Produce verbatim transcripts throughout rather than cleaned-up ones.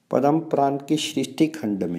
पद्म पुराण के सृष्टि खंड में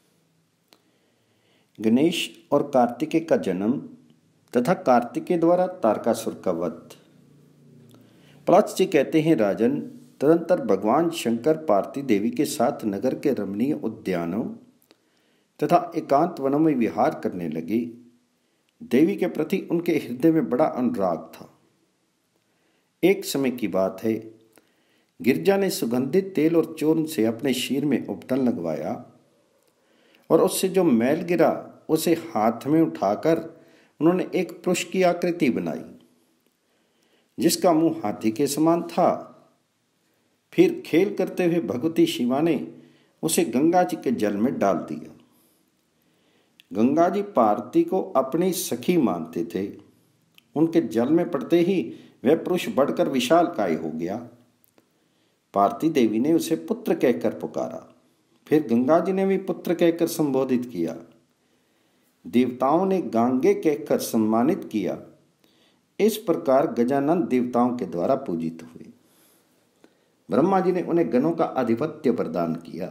गणेश और कार्तिकेय का जन्म तथा कार्तिकेय द्वारा तारकासुर का वध। पलाश जी कहते हैं, राजन, तदंतर भगवान शंकर पार्वती देवी के साथ नगर के रमणीय उद्यानों तथा एकांत वनों में विहार करने लगे। देवी के प्रति उनके हृदय में बड़ा अनुराग था। एक समय की बात है, गिरजा ने सुगंधित तेल और चूर्ण से अपने शीर में उपटन लगवाया और उससे जो मैल गिरा उसे हाथ में उठाकर उन्होंने एक पुरुष की आकृति बनाई जिसका मुंह हाथी के समान था। फिर खेल करते हुए भगवती शिवा ने उसे गंगा जी के जल में डाल दिया। गंगा जी पार्वती को अपनी सखी मानते थे। उनके जल में पड़ते ही वह पुरुष बढ़कर विशालकाय हो गया। पार्वती देवी ने उसे पुत्र कहकर पुकारा। फिर गंगा जी ने भी पुत्र कहकर संबोधित किया। देवताओं ने गांगे कहकर सम्मानित किया। इस प्रकार गजानन देवताओं के द्वारा पूजित हुए। ब्रह्मा जी ने उन्हें गणों का आधिपत्य प्रदान किया।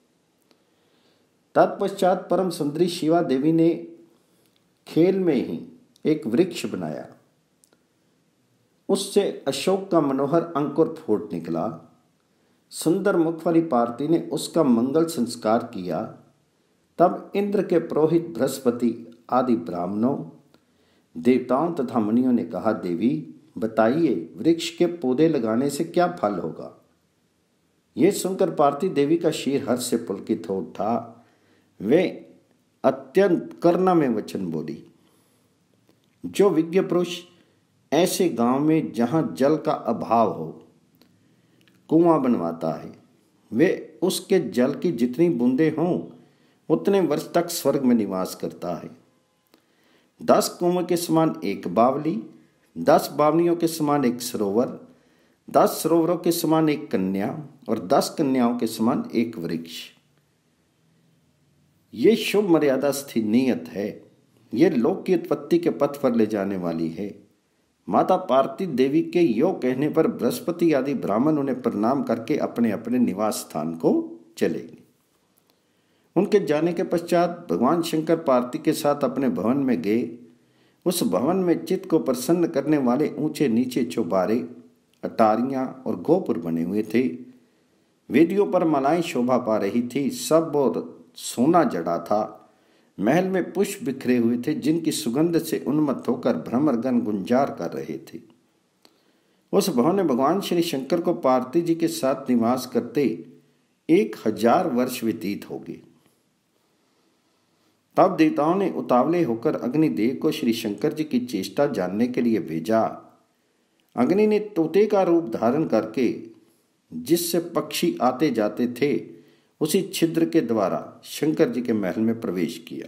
तत्पश्चात परम सुंदरी शिवा देवी ने खेल में ही एक वृक्ष बनाया। उससे अशोक का मनोहर अंकुर फूट निकला। सुंदर मुख वाली पार्वती ने उसका मंगल संस्कार किया। तब इंद्र के पुरोहित बृहस्पति आदि ब्राह्मणों, देवताओं तथा मुनियों ने कहा, देवी बताइए, वृक्ष के पौधे लगाने से क्या फल होगा। यह सुनकर पार्वती देवी का शीर हर्ष से पुलकित हो उठा। वे अत्यंत करुणा में वचन बोली, जो विज्ञ पुरुष ऐसे गांव में जहां जल का अभाव हो कुआं बनवाता है, वे उसके जल की जितनी बूंदें हों उतने वर्ष तक स्वर्ग में निवास करता है। दस कुओं के समान एक बावली, दस बावलियों के समान एक सरोवर, दस सरोवरों के समान एक कन्या और दस कन्याओं के समान एक वृक्ष। ये शुभ मर्यादा स्थित नियत है। ये लोक की उत्पत्ति के पथ पर ले जाने वाली है। माता पार्वती देवी के यो कहने पर बृहस्पति आदि ब्राह्मण उन्हें प्रणाम करके अपने अपने निवास स्थान को चले गए। उनके जाने के पश्चात भगवान शंकर पार्वती के साथ अपने भवन में गए। उस भवन में चित्त को प्रसन्न करने वाले ऊंचे नीचे चौबारे, अटारियां और गोपुर बने हुए थे। वेदियों पर मालाएं शोभा पा रही थी। सब और सोना जड़ा था। महल में पुष्प बिखरे हुए थे जिनकी सुगंध से उन्मत्त होकर भ्रमरगण गुंजार कर रहे थे। उस भवन में भगवान श्री शंकर को पार्वती जी के साथ निवास करते एक हजार वर्ष व्यतीत हो गए। तब देवताओं ने उतावले होकर अग्निदेव को श्री शंकर जी की चेष्टा जानने के लिए भेजा। अग्नि ने तोते का रूप धारण करके जिससे पक्षी आते जाते थे उसी छिद्र के द्वारा शंकर जी के महल में प्रवेश किया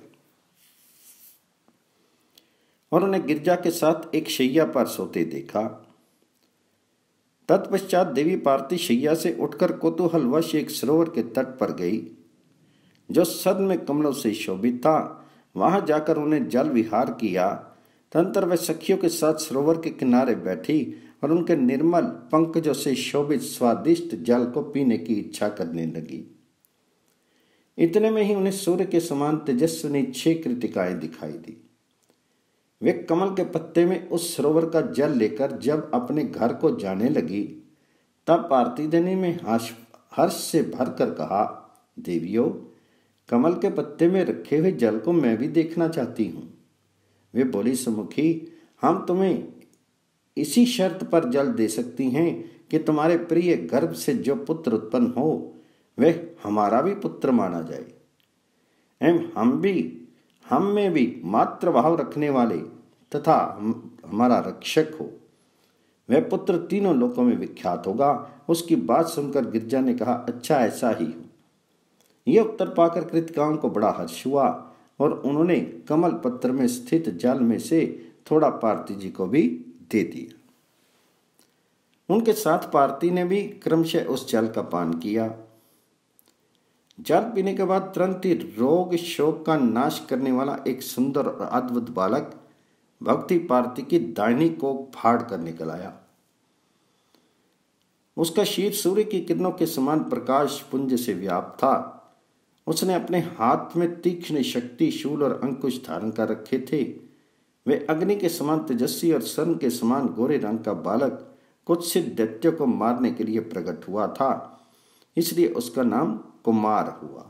और उन्हें गिरजा के साथ एक शैया पर सोते देखा। तत्पश्चात देवी पार्वती शैया से उठकर कौतूहलवश एक सरोवर के तट पर गई जो सद में कमलों से शोभित था। वहां जाकर उन्हें जल विहार किया। तदंतर वह सखियों के साथ सरोवर के किनारे बैठी और उनके निर्मल पंकजों से शोभित स्वादिष्ट जल को पीने की इच्छा करने लगी। इतने में ही उन्हें सूर्य के समान तेजस्विनी छह कृतिकाएं दिखाई दी। वे कमल के पत्ते में उस सरोवर का जल लेकर जब अपने घर को जाने लगी, तब पार्वती देवी में हर्ष से भरकर कहा, देवियों, कमल के पत्ते में रखे हुए जल को मैं भी देखना चाहती हूँ। वे बोली, सुमुखी, हम तुम्हें इसी शर्त पर जल दे सकती हैं कि तुम्हारे प्रिय गर्भ से जो पुत्र उत्पन्न हो वह हमारा भी पुत्र माना जाए एवं हम भी हम में भी मातृ भाव रखने वाले तथा हम, हमारा रक्षक हो। वह पुत्र तीनों लोकों में विख्यात होगा। उसकी बात सुनकर गिरजा ने कहा, अच्छा ऐसा ही हो। यह उत्तर पाकर कृतिकाओं को बड़ा हर्ष हुआ और उन्होंने कमल पत्र में स्थित जल में से थोड़ा पार्वती जी को भी दे दिया। उनके साथ पार्वती ने भी क्रमशः उस जल का पान किया। जल पीने के बाद तुरंत ही रोग शोक का नाश करने वाला एक सुंदर और अद्भुत बालक भक्ति पार्वती की दाहिनी कोख फाड़ कर निकल आया। उसका शीर सूर्य की किरणों के समान प्रकाश पुंज से व्याप्त था। उसने अपने हाथ में तीक्ष्ण शक्ति शूल और अंकुश धारण कर रखे थे। वे अग्नि के समान तेजस्वी और स्वर्ण के समान गोरे रंग का बालक कुत्सित दैत्यों को मारने के लिए प्रकट हुआ था, इसलिए उसका नाम कुमार हुआ।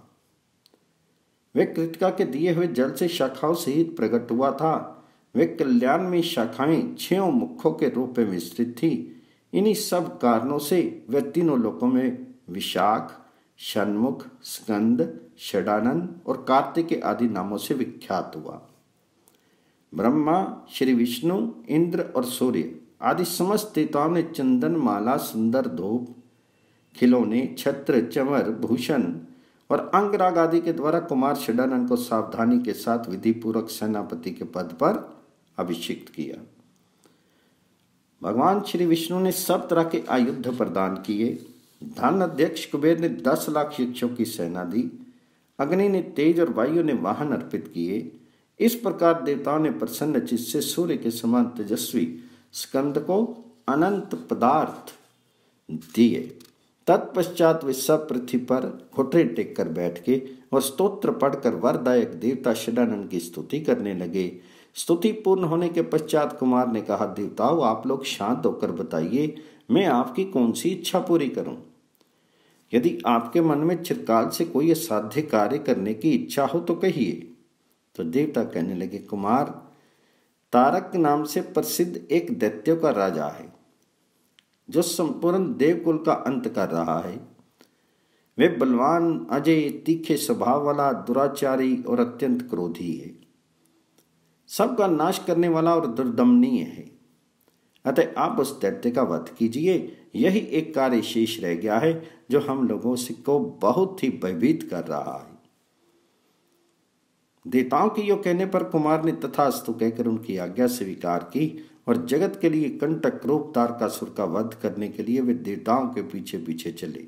वे कृतिका के दिए हुए जल से शाखाओं सहित प्रकट हुआ था। वे कल्याण में शाखाएं छयों मुखों के रूप में विस्तृत थी। इन्हीं सब कारणों से वह तीनों लोकों में विशाख, षण्मुख, स्कंद, षडानन और कार्तिक आदि नामों से विख्यात हुआ। ब्रह्मा, श्री विष्णु, इंद्र और सूर्य आदि समस्त देवताओं ने चंदन, माला, सुंदर धूप, खिलौने, छत्र, चमर, भूषण और अंगराग आदि के द्वारा कुमार षडानन को सावधानी के साथ विधि पूर्वक सेनापति के पद पर अभिषिक्त किया। भगवान श्री विष्णु ने सब तरह के आयुध प्रदान किए। धन अध्यक्ष कुबेर ने दस लाख शिक्षों की सेना दी। अग्नि ने तेज और वायु ने वाहन अर्पित किए। इस प्रकार देवताओं ने प्रसन्न चित्त से सूर्य के समान तेजस्वी स्कंद को अनंत पदार्थ दिए। तत्पश्चात वे सब पृथ्वी पर घुटने टेक कर बैठ के और स्तोत्र पढ़कर वरदायक देवता षडानन की स्तुति करने लगे। स्तुति पूर्ण होने के पश्चात कुमार ने कहा, देवताओं आप लोग शांत होकर बताइए, मैं आपकी कौन सी इच्छा पूरी करूं? यदि आपके मन में चिरकाल से कोई असाध्य कार्य करने की इच्छा हो तो कहिए। तो देवता कहने लगे, कुमार, तारक नाम से प्रसिद्ध एक दैत्यों का राजा है जो संपूर्ण देवकुल का अंत कर रहा है। वे बलवान, अजय, तीखे स्वभाव वाला, दुराचारी और अत्यंत क्रोधी है। सबका नाश करने वाला और दुर्दमनीय है। अतः आप उस दैत्य का वध कीजिए। यही एक कार्य शेष रह गया है जो हम लोगों को बहुत ही भयभीत कर रहा है। देवताओं के यो कहने पर कुमार ने तथास्तु कहकर उनकी आज्ञा स्वीकार की और जगत के लिए कंटक रूप तारकासुर का वध करने के लिए वे देवताओं के पीछे पीछे चले।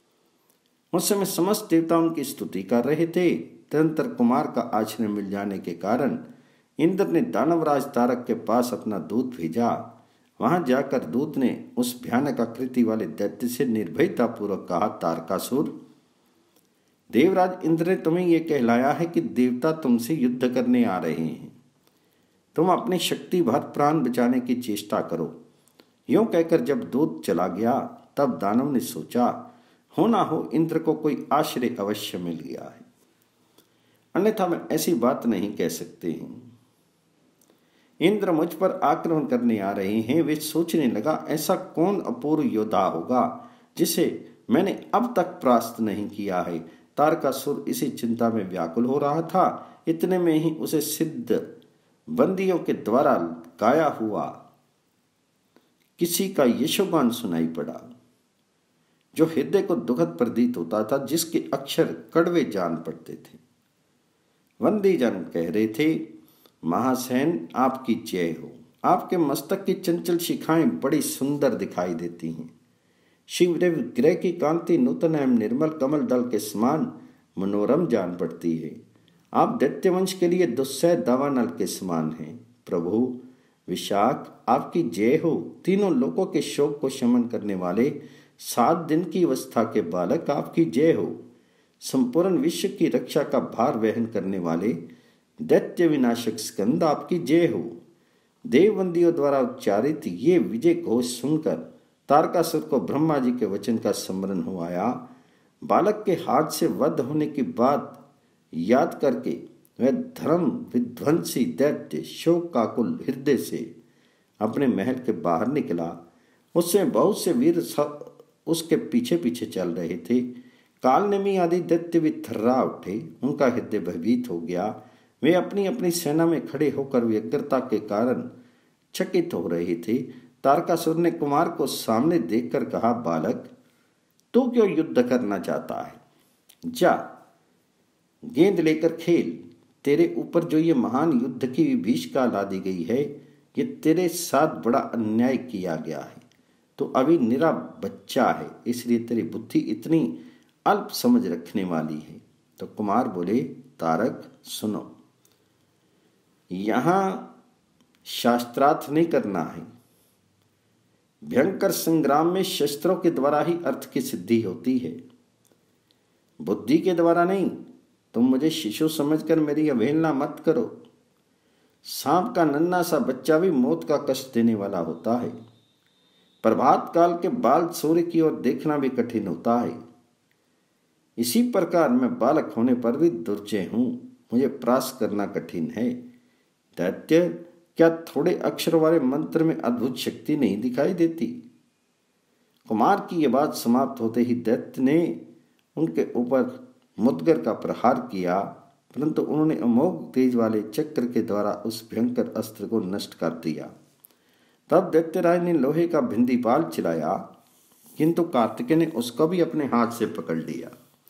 उस समय समस्त देवता उनकी स्तुति कर रहे थे। तदनंतर कुमार का आश्रय मिल जाने के कारण इंद्र ने दानवराज तारक के पास अपना दूत भेजा। वहां जाकर दूत ने उस भयानक आकृति वाले दैत्य से निर्भयता पूर्वक कहा, तारकासुर, देवराज इंद्र ने तुम्हें यह कहलाया है कि देवता तुमसे युद्ध करने आ रहे हैं। तुम अपनी शक्ति भर प्राण बचाने की चेष्टा करो। यूं कहकर जब दूत चला गया तब दानव ने सोचा, हो ना हो इंद्र को कोई आश्रय अवश्य मिल गया है, अन्यथा मैं ऐसी बात नहीं कह सकते हैं। इंद्र मुझ पर आक्रमण करने आ रहे हैं। वे सोचने लगा, ऐसा कौन अपूर्व योद्धा होगा जिसे मैंने अब तक परास्त नहीं किया है। तारकासुर इसी चिंता में व्याकुल हो रहा था। इतने में ही उसे सिद्ध बंदियों के द्वारा गाया हुआ किसी का यशोगान सुनाई पड़ा, जो हृदय को दुखद प्रतीत होता था, जिसके अक्षर कड़वे जान पड़ते थे। वंदी जन कह रहे थे, महासेन आपकी जय हो। आपके मस्तक की चंचल शिखाएं बड़ी सुंदर दिखाई देती हैं। शिवदेव ग्रह की कांति नूतन एवं निर्मल कमल दल के समान मनोरम जान पड़ती है। आप दैत्यवंश के लिए दुस्सह दावानल के समान हैं। प्रभु विशाख आपकी जय हो। तीनों लोकों के शोक को शमन करने वाले सात दिन की अवस्था के बालक आपकी जय हो। संपूर्ण विश्व की रक्षा का भार वहन करने वाले दैत्य विनाशक स्कंद आपकी जय हो। देववंदियों द्वारा उच्चारित ये विजय घोष सुनकर तारकासुर को ब्रह्मा जी के वचन का स्मरण हो आया। बालक के हाथ से वध होने की बात याद करके वह धर्म विध्वंसी दैत्य शोक काकुल हृदय से अपने महल के बाहर निकला। उसमें बहुत से वीर उसके पीछे पीछे चल रहे थे। कालनेमी आदि दैत्य भी थर्रा उठे। उनका हृदय भयभीत हो गया। वे अपनी अपनी सेना में खड़े होकर व्यग्रता के कारण चकित हो रहे थे। तारकासुर ने कुमार को सामने देखकर कहा, बालक तू क्यों युद्ध करना चाहता है? जा गेंद लेकर खेल। तेरे ऊपर जो ये महान युद्ध की विभीषिका ला दी गई है, ये तेरे साथ बड़ा अन्याय किया गया है। तो अभी निरा बच्चा है, इसलिए तेरी बुद्धि इतनी अल्प समझ रखने वाली है। तो कुमार बोले, तारक सुनो, यहां शास्त्रार्थ नहीं करना है। भयंकर संग्राम में शस्त्रों के द्वारा ही अर्थ की सिद्धि होती है, बुद्धि के द्वारा नहीं। तुम मुझे शिशु समझकर मेरी अवहेलना मत करो। सांप का नन्हा सा बच्चा भी मौत का कष्ट देने वाला होता है। प्रभात काल के बाल सूर्य की ओर देखना भी कठिन होता है। इसी प्रकार मैं बालक होने पर भी दुर्जय हूं, मुझे प्रास करना कठिन है। दैत्य, क्या थोड़े अक्षर वाले मंत्र में अद्भुत शक्ति नहीं दिखाई देती? कुमार की यह बात समाप्त होते ही दैत्य ने उनके ऊपर मुदगर का प्रहार किया, परंतु उन्होंने अमोघ तेज वाले चक्र के द्वारा उस भयंकर अस्त्र को नष्ट कर दिया। तब दैत्यराज ने लोहे का भिंदीपाल चलाया, किंतु कार्तिकेय ने उसको भी अपने हाथ से पकड़ लिया।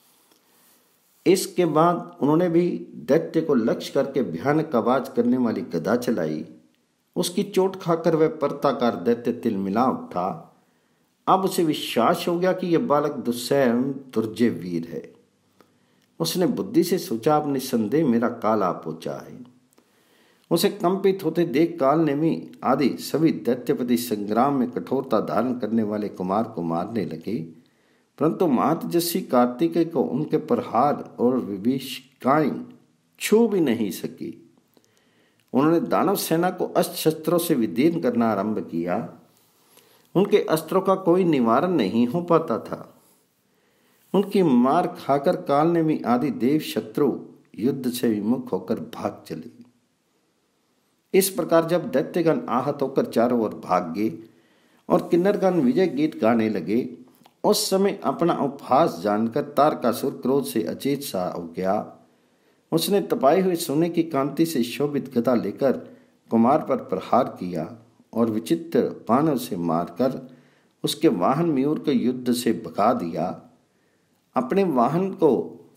इसके बाद उन्होंने भी दैत्य को लक्ष्य करके भयानक आवाज करने वाली गदा चलाई। उसकी चोट खाकर वह पर्वताकार दैत्य तिलमिला उठा। अब उसे विश्वास हो गया कि यह बालक दुस्सह एवं दुर्जय वीर है। उसने बुद्धि से सोचा, अब निसंदेह मेरा काल आ पहुंचा है। उसे कंपित होते देख काल नेमी आदि सभी दैत्यपति संग्राम में कठोरता धारण करने वाले कुमार को मारने लगे, परंतु महातेजस्वी कार्तिकेय को उनके प्रहार और विभीषिकाएं छू भी नहीं सकी। उन्होंने दानव सेना को अस्त्र शस्त्रों से विदीर्ण करना आरंभ किया। उनके अस्त्रों का कोई निवारण नहीं हो पाता था। उनकी मार खाकर काल ने भी आदि देव शत्रु युद्ध से विमुख होकर भाग चले। इस प्रकार जब दैत्यगण आहत होकर चारों ओर भाग गए और किन्नरगण विजय गीत गाने लगे, उस समय अपना उपहास जानकर तारकासुर क्रोध से अचेत सा हो गया। उसने तपाई हुई सोने की कांति से शोभित गदा लेकर कुमार पर प्रहार किया और विचित्र बाणों से मारकर उसके वाहन मयूर को युद्ध से भगा दिया। अपने वाहन को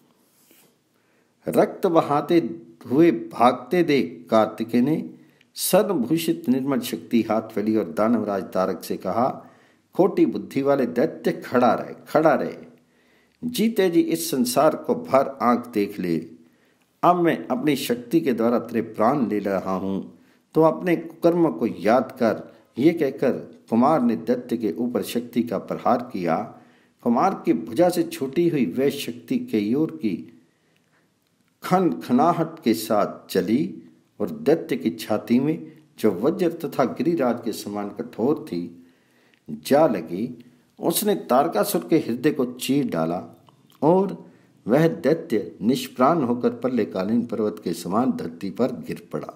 रक्त बहाते हुए भागते देख कार्तिकेय ने सर्वभूषित निर्मल शक्ति हाथ फैली और दानवराज तारक से कहा, खोटी बुद्धि वाले दैत्य, खड़ा रहे खड़ा रहे जीते जी इस संसार को भर आंख देख ले। अब मैं अपनी शक्ति के द्वारा तेरे प्राण ले रहा हूं, तो अपने कर्म को याद कर। ये कहकर कुमार ने दैत्य के ऊपर शक्ति का प्रहार किया। कुमार की भुजा से छूटी हुई वह शक्ति केयूर की खन खनाहट के साथ चली और दैत्य की छाती में, जो वज्र तथा गिरिराज के समान कठोर थी, जा लगी। उसने तारकासुर के हृदय को चीर डाला और वह दैत्य निष्प्राण होकर प्रलयकालीन पर्वत के समान धरती पर गिर पड़ा।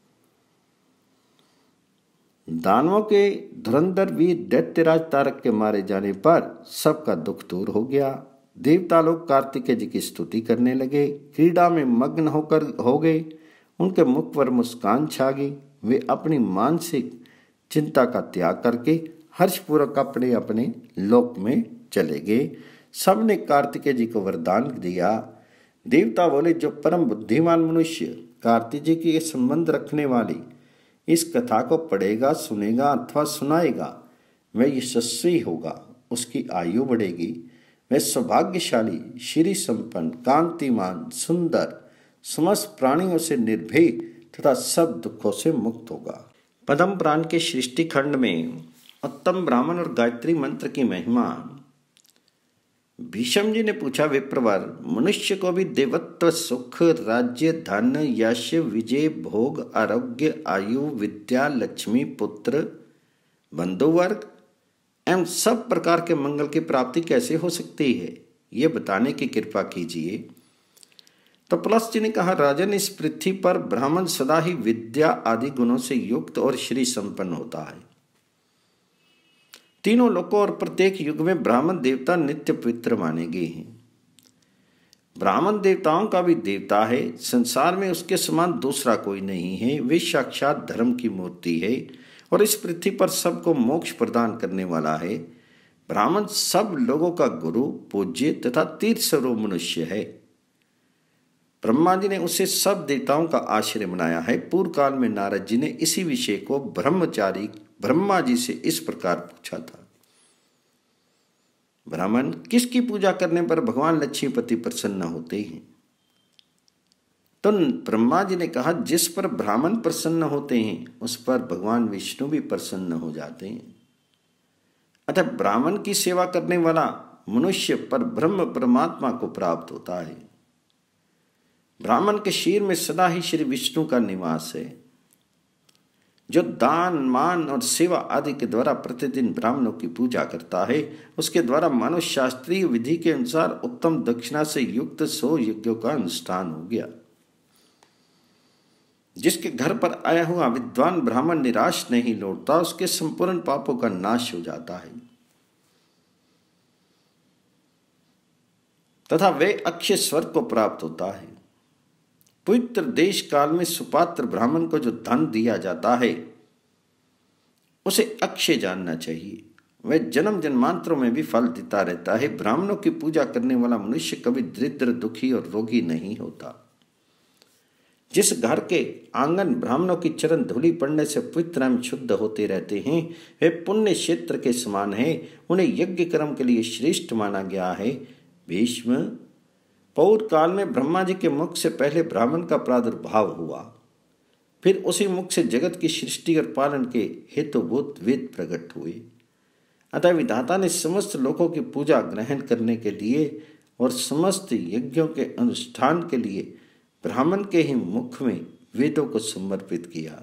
दानवों के धुरंधर वीर दैत्यराज तारक के मारे जाने पर सबका दुख दूर हो गया। देवता लोग कार्तिकेय जी की स्तुति करने लगे, क्रीड़ा में मग्न होकर हो गए। उनके मुख पर मुस्कान छा गई। वे अपनी मानसिक चिंता का त्याग करके हर्षपूर्वक अपने अपने लोक में चले गए। सबने कार्तिकेय जी को वरदान दिया। देवता बोले, जो परम बुद्धिमान मनुष्य कार्तिक जी के संबंध रखने वाली इस कथा को पढ़ेगा, सुनेगा अथवा सुनाएगा, वह यशस्वी होगा, उसकी आयु बढ़ेगी, वह सौभाग्यशाली, श्री संपन्न, कांतिमान, सुंदर, समस्त प्राणियों से निर्भय तथा सब दुखों से मुक्त होगा। पद्म पुराण के सृष्टि खंड में उत्तम ब्राह्मण और गायत्री मंत्र की महिमा। भीष्म जी ने पूछा, विप्रवर, मनुष्य को भी देवत्व, सुख, राज्य, धन, यश, विजय, भोग, आरोग्य, आयु, विद्या, लक्ष्मी, पुत्र, बंधुवर्ग एवं सब प्रकार के मंगल की प्राप्ति कैसे हो सकती है, ये बताने की कृपा कीजिए। तो प्लस जी ने कहा, राजन, इस पृथ्वी पर ब्राह्मण सदा ही विद्या आदि गुणों से युक्त और श्री संपन्न होता है। तीनों लोकों और प्रत्येक युग में ब्राह्मण देवता नित्य पवित्र माने गए हैं। ब्राह्मण देवताओं का भी देवता है। संसार में उसके समान दूसरा कोई नहीं है। वे साक्षात धर्म की मूर्ति है और इस पृथ्वी पर सबको मोक्ष प्रदान करने वाला है। ब्राह्मण सब लोगों का गुरु, पूज्य तथा तीर्थ स्वरूप मनुष्य है। ब्रह्मा जी ने उसे सब देवताओं का आश्रय बनाया है। पूर्व काल में नारद जी ने इसी विषय को ब्रह्मचारी ब्रह्मा जी से इस प्रकार पूछा था, ब्राह्मण, किसकी पूजा करने पर भगवान लक्ष्मीपति प्रसन्न होते हैं? तो ब्रह्मा जी ने कहा, जिस पर ब्राह्मण प्रसन्न होते हैं उस पर भगवान विष्णु भी प्रसन्न हो जाते हैं। अतः ब्राह्मण की सेवा करने वाला मनुष्य पर ब्रह्म परमात्मा को प्राप्त होता है। ब्राह्मण के शरीर में सदा ही श्री विष्णु का निवास है। जो दान मान और सेवा आदि के द्वारा प्रतिदिन ब्राह्मणों की पूजा करता है, उसके द्वारा मानव शास्त्रीय विधि के अनुसार उत्तम दक्षिणा से युक्त सौ यज्ञों का अनुष्ठान हो गया। जिसके घर पर आया हुआ विद्वान ब्राह्मण निराश नहीं लौटता, उसके संपूर्ण पापों का नाश हो जाता है तथा वे अक्षय स्वर्ग को प्राप्त होता है। पवित्र देश काल में सुपात्र ब्राह्मण को जो धन दिया जाता है उसे अक्षय जानना चाहिए। वह जन्म जन्मांतरों में भी फल देता रहता है। ब्राह्मणों की पूजा करने वाला मनुष्य कभी दरिद्र, दुखी और रोगी नहीं होता। जिस घर के आंगन ब्राह्मणों की चरण धूलि पड़ने से पवित्र एवं शुद्ध होते रहते हैं, वे पुण्य क्षेत्र के समान है। उन्हें यज्ञ कर्म के लिए श्रेष्ठ माना गया है। भीष्म, पौर काल में ब्रह्मा जी के मुख से पहले ब्राह्मण का प्रादुर्भाव हुआ, फिर उसी मुख से जगत की सृष्टि और पालन के हेतुभूत वेद प्रकट हुए। अतः विधाता ने समस्त लोगों की पूजा ग्रहण करने के लिए और समस्त यज्ञों के अनुष्ठान के लिए ब्राह्मण के ही मुख में वेदों को समर्पित किया।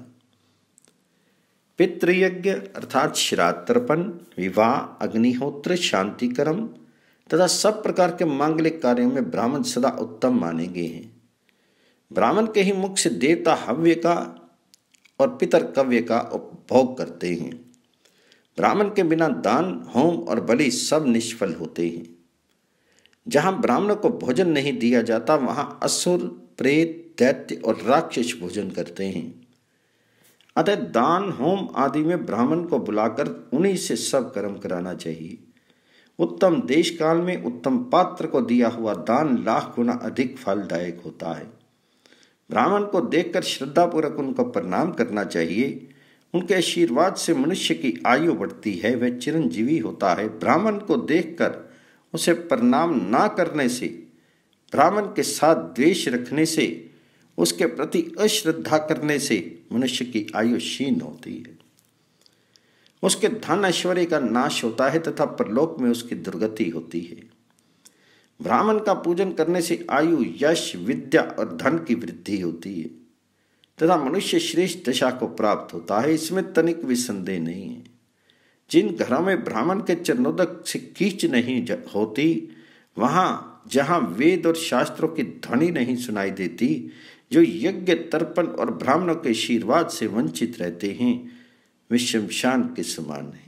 पितृयज्ञ अर्थात श्राद्ध तर्पण, विवाह, अग्निहोत्र, शांति कर्म तथा सब प्रकार के मांगलिक कार्यों में ब्राह्मण सदा उत्तम माने गए हैं। ब्राह्मण के ही मुख से देवता हव्य का और पितर कव्य का उपभोग करते हैं। ब्राह्मण के बिना दान, होम और बलि सब निष्फल होते हैं। जहां ब्राह्मणों को भोजन नहीं दिया जाता, वहां असुर, प्रेत, दैत्य और राक्षस भोजन करते हैं। अतः दान, होम आदि में ब्राह्मण को बुलाकर उन्हीं से सब कर्म कराना चाहिए। उत्तम देश काल में उत्तम पात्र को दिया हुआ दान लाख गुना अधिक फलदायक होता है। ब्राह्मण को देखकर श्रद्धापूर्वक उनको प्रणाम करना चाहिए। उनके आशीर्वाद से मनुष्य की आयु बढ़ती है, वह चिरंजीवी होता है। ब्राह्मण को देखकर उसे प्रणाम ना करने से, ब्राह्मण के साथ द्वेष रखने से, उसके प्रति अश्रद्धा करने से मनुष्य की आयु क्षीण होती है। उसके धन ऐश्वर्य का नाश होता है तथा परलोक में उसकी दुर्गति होती है। ब्राह्मण का पूजन करने से आयु, यश, विद्या और धन की वृद्धि होती है तथा मनुष्य श्रेष्ठ दशा को प्राप्त होता है। इसमें तनिक भी संदेह नहीं है। जिन घरों में ब्राह्मण के चरणोदक से कीच नहीं होती, वहां जहां वेद और शास्त्रों की ध्वनि नहीं सुनाई देती, जो यज्ञ, तर्पण और ब्राह्मणों के आशीर्वाद से वंचित रहते हैं, वे शमशान के समान है।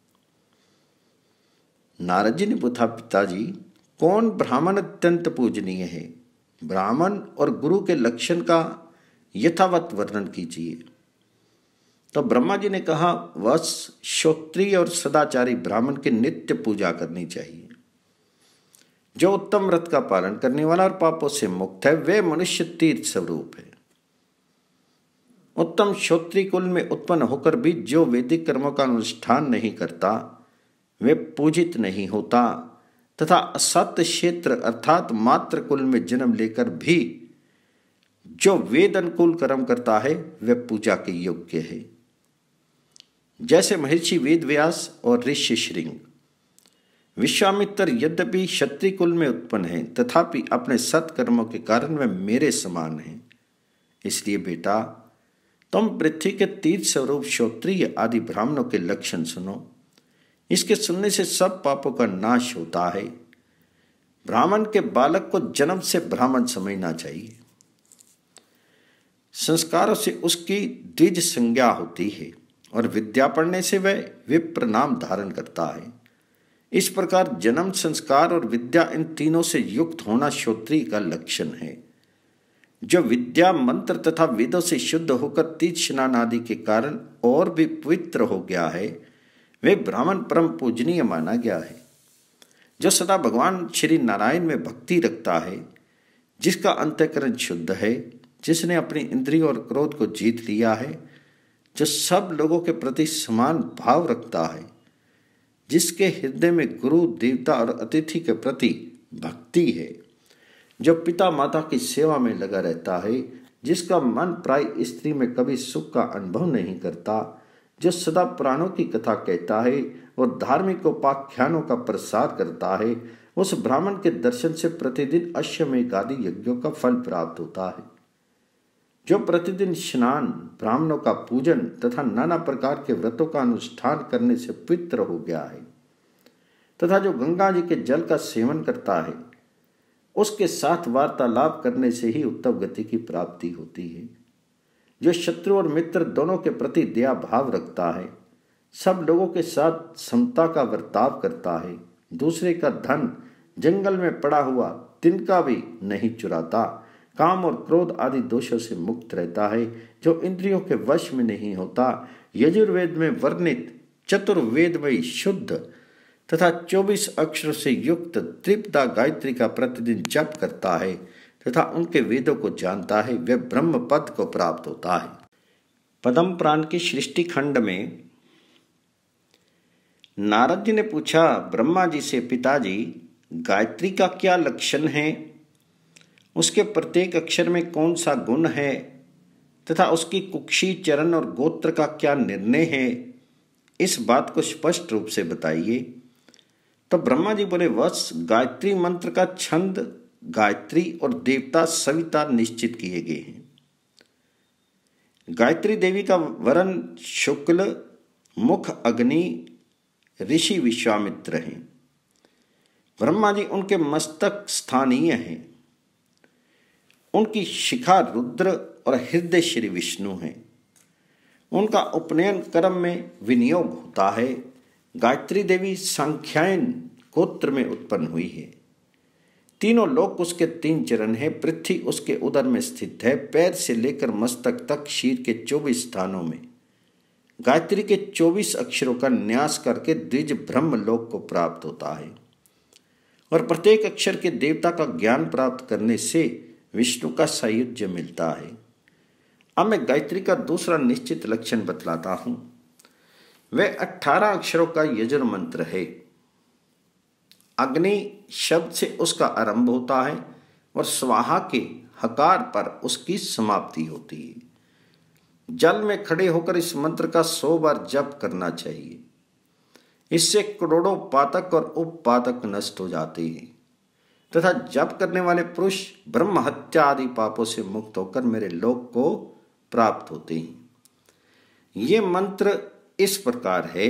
नारद जी ने पूछा, पिताजी, कौन ब्राह्मण अत्यंत पूजनीय है? ब्राह्मण और गुरु के लक्षण का यथावत वर्णन कीजिए। तो ब्रह्मा जी ने कहा, वत्स, श्रोत्रिय और सदाचारी ब्राह्मण की नित्य पूजा करनी चाहिए। जो उत्तम व्रत का पालन करने वाला और पापों से मुक्त है, वे मनुष्य तीर्थ स्वरूप है। उत्तम क्षत्रिय कुल में उत्पन्न होकर भी जो वैदिक कर्मों का अनुष्ठान नहीं करता, वे पूजित नहीं होता तथा असत्य क्षेत्र अर्थात मात्र कुल में जन्म लेकर भी जो वेद अनुकूल कर्म करता है, वह पूजा के योग्य है। जैसे महर्षि वेदव्यास और ऋषि श्रृंग। विश्वामित्र यद्यपि क्षत्रिय कुल में उत्पन्न है, तथापि अपने सत्कर्मों के कारण वह मेरे समान है। इसलिए बेटा, तुम पृथ्वी के तीर्थ स्वरूप क्षत्रिय आदि ब्राह्मणों के लक्षण सुनो। इसके सुनने से सब पापों का नाश होता है। ब्राह्मण के बालक को जन्म से ब्राह्मण समझना चाहिए। संस्कारों से उसकी द्विज संज्ञा होती है और विद्या पढ़ने से वह विप्र नाम धारण करता है। इस प्रकार जन्म, संस्कार और विद्या, इन तीनों से युक्त होना क्षत्रिय का लक्षण है। जो विद्या, मंत्र तथा वेदों से शुद्ध होकर तीर्थ स्नान आदि के कारण और भी पवित्र हो गया है, वे ब्राह्मण परम पूजनीय माना गया है। जो सदा भगवान श्री नारायण में भक्ति रखता है, जिसका अंतःकरण शुद्ध है, जिसने अपनी इंद्रियों और क्रोध को जीत लिया है, जो सब लोगों के प्रति समान भाव रखता है, जिसके हृदय में गुरु, देवता और अतिथि के प्रति भक्ति है, जो पिता माता की सेवा में लगा रहता है, जिसका मन प्राय स्त्री में कभी सुख का अनुभव नहीं करता, जो सदा प्राणों की कथा कहता है और धार्मिक उपाख्यानों का प्रसार करता है, उस ब्राह्मण के दर्शन से प्रतिदिन अश्वमेध आदि यज्ञों का फल प्राप्त होता है। जो प्रतिदिन स्नान, ब्राह्मणों का पूजन तथा नाना प्रकार के व्रतों का अनुष्ठान करने से पवित्र हो गया है तथा जो गंगा जी के जल का सेवन करता है, उसके साथ वार्तालाप करने से ही उत्तम गति की प्राप्ति होती है। जो शत्रु और मित्र दोनों के प्रति दया भाव रखता है, सब लोगों के साथ समता का बर्ताव करता है, दूसरे का धन जंगल में पड़ा हुआ तिनका भी नहीं चुराता, काम और क्रोध आदि दोषों से मुक्त रहता है, जो इंद्रियों के वश में नहीं होता, यजुर्वेद में वर्णित चतुर्वेदमयी शुद्ध तथा चौबीस अक्षरों से युक्त त्रिपदा गायत्री का प्रतिदिन जप करता है तथा उनके वेदों को जानता है, वह ब्रह्म पद को प्राप्त होता है। पद्म पुराण की सृष्टि खंड में नारद जी ने पूछा ब्रह्मा जी से, पिताजी गायत्री का क्या लक्षण है, उसके प्रत्येक अक्षर में कौन सा गुण है तथा उसकी कुक्षी, चरण और गोत्र का क्या निर्णय है, इस बात को स्पष्ट रूप से बताइए। तो ब्रह्मा जी बोले, वत्स गायत्री मंत्र का छंद गायत्री और देवता सविता निश्चित किए गए हैं। गायत्री देवी का वरण शुक्ल, मुख अग्नि, ऋषि विश्वामित्र हैं। ब्रह्मा जी उनके मस्तक स्थानीय हैं। उनकी शिखा रुद्र और हृदय श्री विष्णु हैं। उनका उपनयन कर्म में विनियोग होता है। गायत्री देवी सांख्यायन गोत्र में उत्पन्न हुई है। तीनों लोक उसके तीन चरण है। पृथ्वी उसके उदर में स्थित है। पैर से लेकर मस्तक तक शरीर के चौबीस स्थानों में गायत्री के चौबीस अक्षरों का न्यास करके द्विज ब्रह्म लोक को प्राप्त होता है और प्रत्येक अक्षर के देवता का ज्ञान प्राप्त करने से विष्णु का सायुज्य मिलता है। अब मैं गायत्री का दूसरा निश्चित लक्षण बतलाता हूं। वह अठारह अक्षरों का यजुर मंत्र है। अग्नि शब्द से उसका आरंभ होता है और स्वाहा के हकार पर उसकी समाप्ति होती है। जल में खड़े होकर इस मंत्र का सौ बार जप करना चाहिए। इससे करोड़ों पातक और उपपातक नष्ट हो जाते हैं तथा जप करने वाले पुरुष ब्रह्म हत्या आदि पापों से मुक्त होकर मेरे लोक को प्राप्त होते हैं। ये मंत्र इस प्रकार है।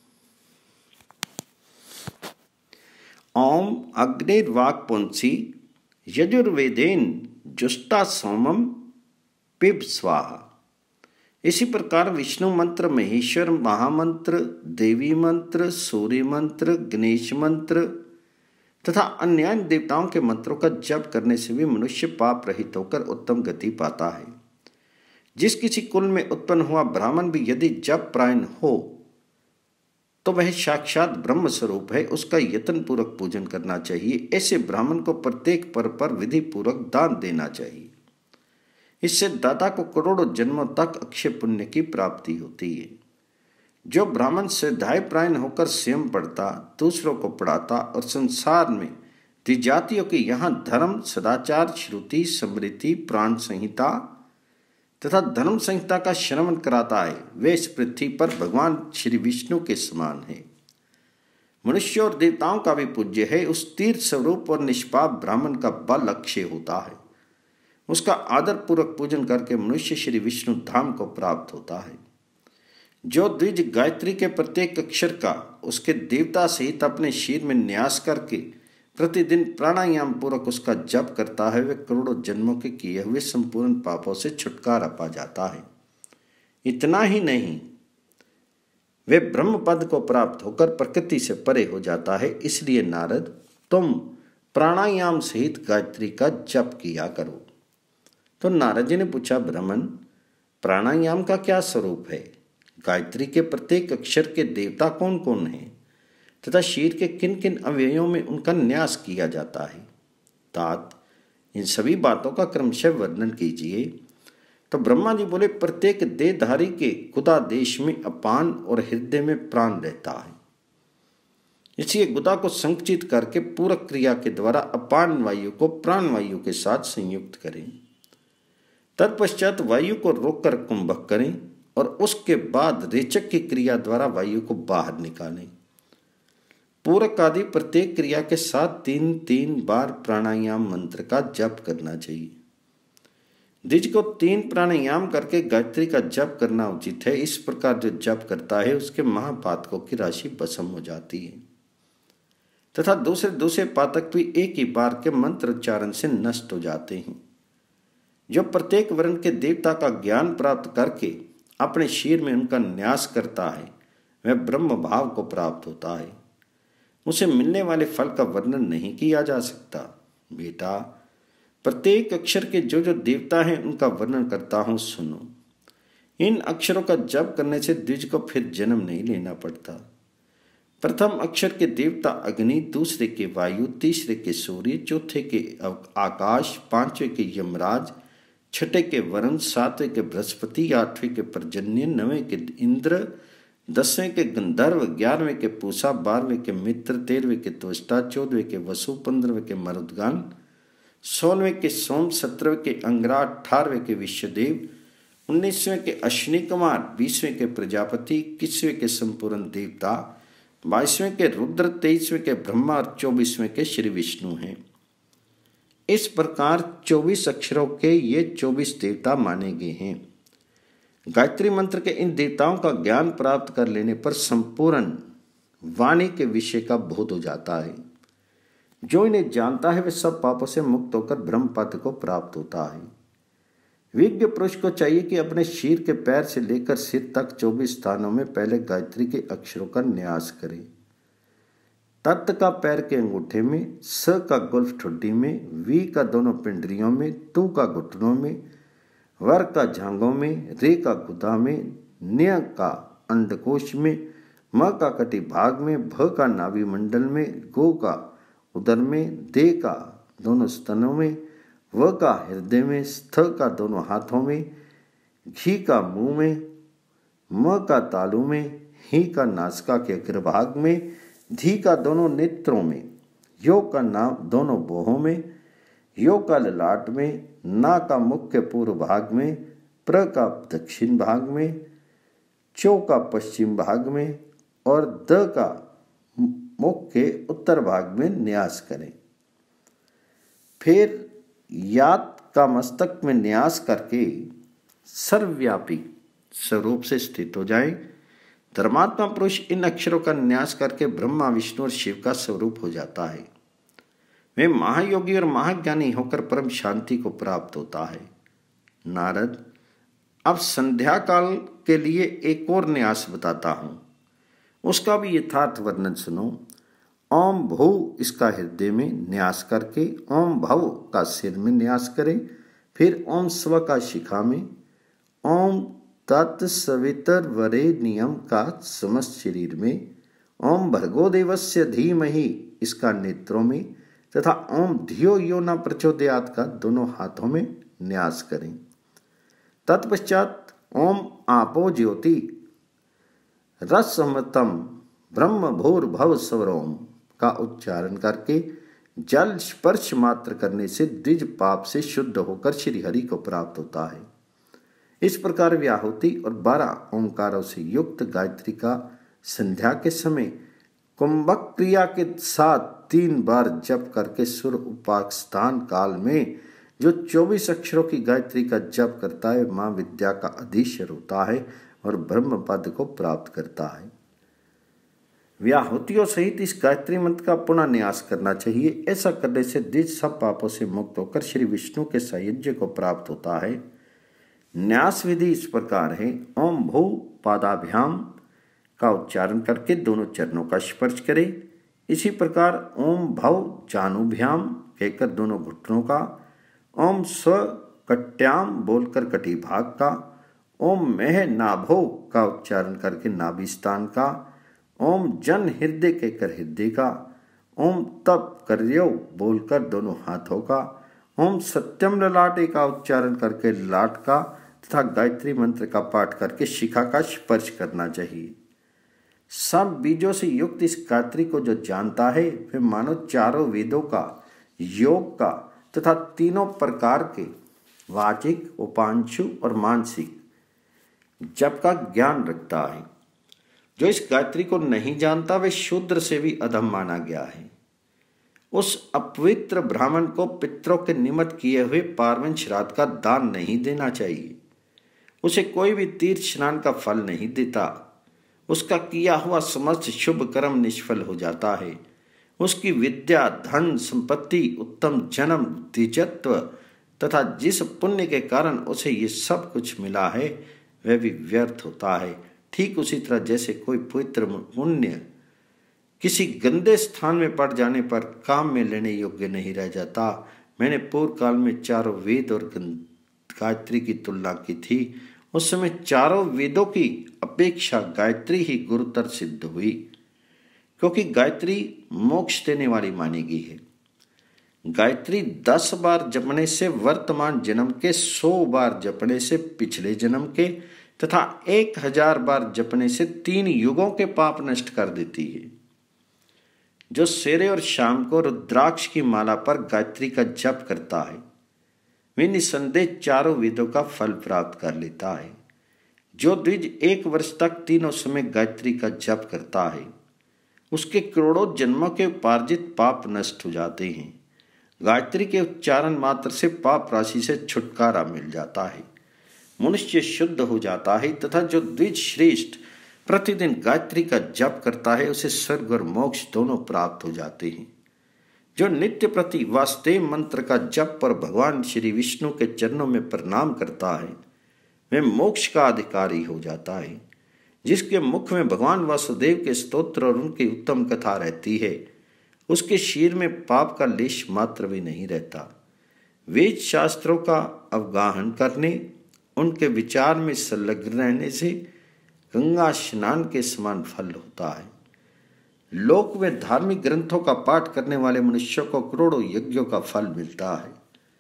ओम अग्निर्वाक् पुंसी यजुर्वेदेन जुष्टा सोमम पिब स्वाहा। इसी प्रकार विष्णु मंत्र, महेश्वर महामंत्र, देवी मंत्र, सूर्य मंत्र, गणेश मंत्र तथा अन्य देवताओं के मंत्रों का जप करने से भी मनुष्य पाप रहित होकर उत्तम गति पाता है। जिस किसी कुल में उत्पन्न हुआ ब्राह्मण भी यदि जप परायण हो तो वह साक्षात ब्रह्म स्वरूप है। उसका यत्न पूर्वक पूजन करना चाहिए। ऐसे ब्राह्मण को प्रत्येक पर्व पर विधि पूर्वक दान देना चाहिए। इससे दाता को करोड़ों जन्मों तक अक्षय पुण्य की प्राप्ति होती है। जो ब्राह्मण श्रद्धाय प्रायण होकर स्वयं पढ़ता, दूसरों को पढ़ाता और संसार में द्विजातियों के यहाँ धर्म, सदाचार, श्रुति, स्मृति, प्राण संहिता तथा धर्म संहिता का श्रवण कराता है, वे इस पृथ्वी पर भगवान श्री विष्णु के समान है। मनुष्य और देवताओं का भी पूज्य है। उस तीर्थ स्वरूप और निष्पाप ब्राह्मण का बल अक्षय होता है। उसका आदर पूर्वक पूजन करके मनुष्य श्री विष्णु धाम को प्राप्त होता है। जो द्विज गायत्री के प्रत्येक अक्षर का उसके देवता सहित अपने शरीर में न्यास करके प्रतिदिन प्राणायाम पूर्वक उसका जप करता है, वे करोड़ों जन्मों के किए हुए संपूर्ण पापों से छुटकारा पा जाता है। इतना ही नहीं, वे ब्रह्म पद को प्राप्त होकर प्रकृति से परे हो जाता है। इसलिए नारद, तुम प्राणायाम सहित गायत्री का जप किया करो। तो नारद जी ने पूछा, ब्राह्मण, प्राणायाम का क्या स्वरूप है? गायत्री के प्रत्येक अक्षर के देवता कौन कौन हैं तथा शरीर के किन किन अवयवों में उनका न्यास किया जाता है? तात, इन सभी बातों का क्रमशः वर्णन कीजिए। तो ब्रह्मा जी बोले, प्रत्येक देहधारी के गुदा देश में अपान और हृदय में प्राण रहता है। इसलिए गुदा को संकुचित करके पूरक क्रिया के द्वारा अपान वायु को प्राण वायु के साथ संयुक्त करें। तत्पश्चात वायु को रोककर कुंभक करें और उसके बाद रेचक की क्रिया द्वारा वायु को बाहर निकालें। पूरक आदि प्रत्येक क्रिया के साथ तीन तीन बार प्राणायाम मंत्र का जप करना चाहिए। द्विज को तीन प्राणायाम करके गायत्री का जप करना उचित है। इस प्रकार जो जप करता है उसके महापातकों की राशि भस्म हो जाती है तथा दूसरे दूसरे पातक भी एक ही बार के मंत्र उच्चारण से नष्ट हो जाते हैं। जो प्रत्येक वर्ण के देवता का ज्ञान प्राप्त करके अपने शरीर में उनका न्यास करता है वह ब्रह्म भाव को प्राप्त होता है। उसे मिलने वाले फल का वर्णन नहीं किया जा सकता। बेटा, प्रत्येक अक्षर के जो जो देवता हैं उनका वर्णन करता हूं, सुनो। इन अक्षरों का जप करने से द्विज को फिर जन्म नहीं लेना पड़ता। प्रथम अक्षर के देवता अग्नि, दूसरे के वायु, तीसरे के सूर्य, चौथे के आकाश, पांचवें के यमराज, छठे के वरुण, सातवें के बृहस्पति, आठवें के पर्जन्य, नवें के इंद्र, दसवें के गंधर्व, ग्यारहवें के पूषा, बारहवें के मित्र, तेरहवें के त्वष्टा, चौदहवें के वसु, पंद्रहवें के मरुदगण, सोलहवें के सोम, सत्रहवें के अंग्रा, अठारहवें के विश्वदेव, उन्नीसवें के अश्विनी कुमार, बीसवें के प्रजापति, इक्कीसवें के संपूर्ण देवता, बाईसवें के रुद्र, तेईसवें के ब्रह्मा और चौबीसवें के श्री विष्णु हैं। इस प्रकार चौबीस अक्षरों के ये चौबीस देवता माने गए हैं। गायत्री मंत्र के इन देवताओं का ज्ञान प्राप्त कर लेने पर संपूर्ण वाणी के विषय का बोध हो जाता है। जो इन्हें जानता है वह सब पापों से मुक्त होकर ब्रह्म पद को प्राप्त होता है। विज्ञ पुरुष को चाहिए कि अपने शीर के पैर से लेकर सिर तक चौबीस स्थानों में पहले गायत्री के अक्षरों का न्यास करे। तत् का पैर के अंगूठे में, स का गुल्फ ठुड्डी में, वी का दोनों पिंडरियों में, तू का घुटनों में, वर का झांगों में, रे का गुदा में, न्य का अंडकोश में, म का कटी भाग में, भ का नाभि मंडल में, गो का उदर में, दे का दोनों स्तनों में, व का हृदय में, स्थ का दोनों हाथों में, घी का मुंह में, म का तालू में, ही का नासिका के अग्रभाग में, धी का दोनों नेत्रों में, यो का नाम दोनों बोहों में, यो का ललाट में, ना का मुख के पूर्व भाग में, प्र का दक्षिण भाग में, चो का पश्चिम भाग में और द का मुख के उत्तर भाग में न्यास करें। फिर यात का मस्तक में न्यास करके सर्वव्यापी स्वरूप से स्थित हो जाए। धर्मात्मा पुरुष इन अक्षरों का न्यास करके ब्रह्मा, विष्णु और शिव का स्वरूप हो जाता है। वे महायोगी और महाज्ञानी होकर परम शांति को प्राप्त होता है। नारद, अब संध्या काल के लिए एक और न्यास बताता हूं, उसका भी यथार्थ वर्णन सुनो। ओम भू इसका हृदय में न्यास करके ओम भव का सिर में न्यास करें। फिर ओम स्व का शिखा में, ओम तत्सवितर वरे नियम का समस्त शरीर में, ओम भर्गो देवस्य धीमहि इसका नेत्रों में तथा ओम धियो यो न प्रचोदयात का दोनों हाथों में न्यास करें। तत्पश्चात ओम आपो ज्योति रसमतम ब्रह्म भूर्भव स्वरोम का उच्चारण करके जल स्पर्श मात्र करने से द्विज पाप से शुद्ध होकर श्री हरि को प्राप्त होता है। इस प्रकार व्याहुति और बारह ओंकारों से युक्त गायत्री का संध्या के समय कुंभक क्रिया के साथ तीन बार जप करके सुर उपास्थान काल में जो चौबीस अक्षरों की गायत्री का जप करता है मां विद्या का अधीश्वर होता है और ब्रह्म पद को प्राप्त करता है। व्याहुतियों सहित इस गायत्री मंत्र का पुनः न्यास करना चाहिए। ऐसा करने से द्विज सब पापों से मुक्त होकर श्री विष्णु के सायुज्य को प्राप्त होता है। न्यास विधि इस प्रकार है। ओम भू पादाभ्याम का उच्चारण करके दोनों चरणों का स्पर्श करें। इसी प्रकार ओम भव जानुभ्याम कहकर दोनों घुटनों का, ओम स्व कट्याम बोलकर कटी भाग का, ओम मह नाभो का उच्चारण करके नाभि स्थान का, ओम जन हृदय कहकर हृदय का, ओम तप कर्यो बोलकर दोनों हाथों का, ओम सत्यम ललाटे का उच्चारण करके ललाट का तथा गायत्री मंत्र का पाठ करके शिखा का स्पर्श करना चाहिए। सब बीजों से युक्त इस गायत्री को जो जानता है वह मानो चारों वेदों का, योग का तथा तीनों प्रकार के वाचिक, उपांशु और मानसिक जप का ज्ञान रखता है। जो इस गायत्री को नहीं जानता वे शूद्र से भी अधम माना गया है। उस अपवित्र ब्राह्मण को पितरों के निमित्त किए हुए पार्वन श्राद्ध का दान नहीं देना चाहिए। उसे कोई भी तीर्थ स्नान का फल नहीं देता। उसका किया हुआ समस्त शुभ कर्म निष्फल हो जाता है। उसकी विद्या, धन, संपत्ति, उत्तम जन्म, द्विजत्व तथा जिस पुण्य के कारण उसे ये सब कुछ मिला है वह भी व्यर्थ होता है। ठीक उसी तरह जैसे कोई पवित्र पुण्य किसी गंदे स्थान में पड़ जाने पर काम में लेने योग्य नहीं रह जाता। मैंने पूर्व काल में चारों वेद और गायत्री की तुलना की थी। उस समय चारों वेदों की अपेक्षा गायत्री ही गुरुतर सिद्ध हुई, क्योंकि गायत्री मोक्ष देने वाली मानी गई है। गायत्री दस बार जपने से वर्तमान जन्म के, सौ बार जपने से पिछले जन्म के तथा एक हजार बार जपने से तीन युगों के पाप नष्ट कर देती है। जो सवेरे और शाम को रुद्राक्ष की माला पर गायत्री का जप करता है वे निसंदेह चारों वेदों का फल प्राप्त कर लेता है। जो द्विज एक वर्ष तक तीनों समय गायत्री का जप करता है उसके करोड़ों जन्मों के उपार्जित पाप नष्ट हो जाते हैं। गायत्री के उच्चारण मात्र से पाप राशि से छुटकारा मिल जाता है। मनुष्य शुद्ध हो जाता है तथा जो द्विज श्रेष्ठ प्रतिदिन गायत्री का जप करता है उसे स्वर्ग और मोक्ष दोनों प्राप्त हो जाते हैं। जो नित्य प्रति वासुदेव मंत्र का जप पर भगवान श्री विष्णु के चरणों में प्रणाम करता है वह मोक्ष का अधिकारी हो जाता है। जिसके मुख में भगवान वासुदेव के स्तोत्र और उनकी उत्तम कथा रहती है उसके शरीर में पाप का लेश मात्र भी नहीं रहता। वेद शास्त्रों का अवगाहन करने, उनके विचार में संलग्न रहने से गंगा स्नान के समान फल होता है। लोक में धार्मिक ग्रंथों का पाठ करने वाले मनुष्यों को करोड़ों यज्ञों का फल मिलता है।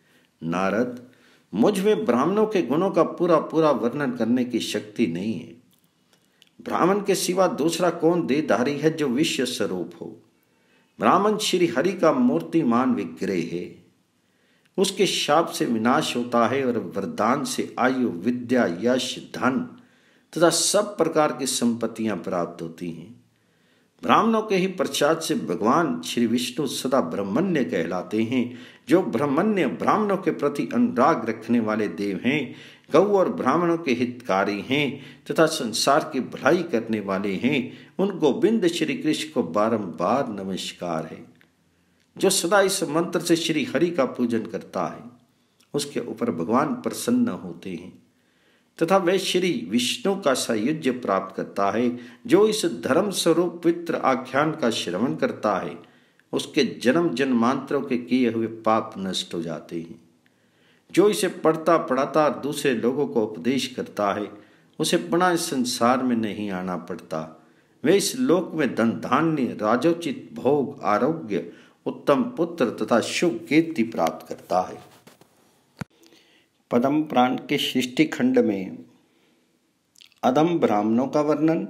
नारद, मुझ में ब्राह्मणों के गुणों का पूरा पूरा वर्णन करने की शक्ति नहीं है। ब्राह्मण के सिवा दूसरा कौन देहधारी है जो विश्व स्वरूप हो। ब्राह्मण श्री हरि का मूर्तिमान विग्रह है। उसके शाप से विनाश होता है और वरदान से आयु, विद्या, यश, धन तथा सब प्रकार की संपत्तियां प्राप्त होती हैं। ब्राह्मणों के ही प्रसाद से भगवान श्री विष्णु सदा ब्रह्मण्य कहलाते हैं। जो ब्रह्मण्य ब्राह्मणों के प्रति अनुराग रखने वाले देव हैं, गौ और ब्राह्मणों के हितकारी हैं तथा संसार की भलाई करने वाले हैं, उन गोविंद श्री कृष्ण को बारंबार नमस्कार है। जो सदा इस मंत्र से श्री हरि का पूजन करता है उसके ऊपर भगवान प्रसन्न होते हैं तथा वह श्री विष्णु का सायुज्य प्राप्त करता है। जो इस धर्म स्वरूप पवित्र आख्यान का श्रवण करता है उसके जन्म जन्मांतरों के किए हुए पाप नष्ट हो जाते हैं। जो इसे पढ़ता पढ़ाता दूसरे लोगों को उपदेश करता है उसे पुनः इस संसार में नहीं आना पड़ता। वे इस लोक में धन धान्य, राजोचित भोग, आरोग्य, उत्तम पुत्र तथा शुभ कीर्ति प्राप्त करता है। पद्म पुराण के सृष्टि खंड में अधम ब्राह्मणों का वर्णन।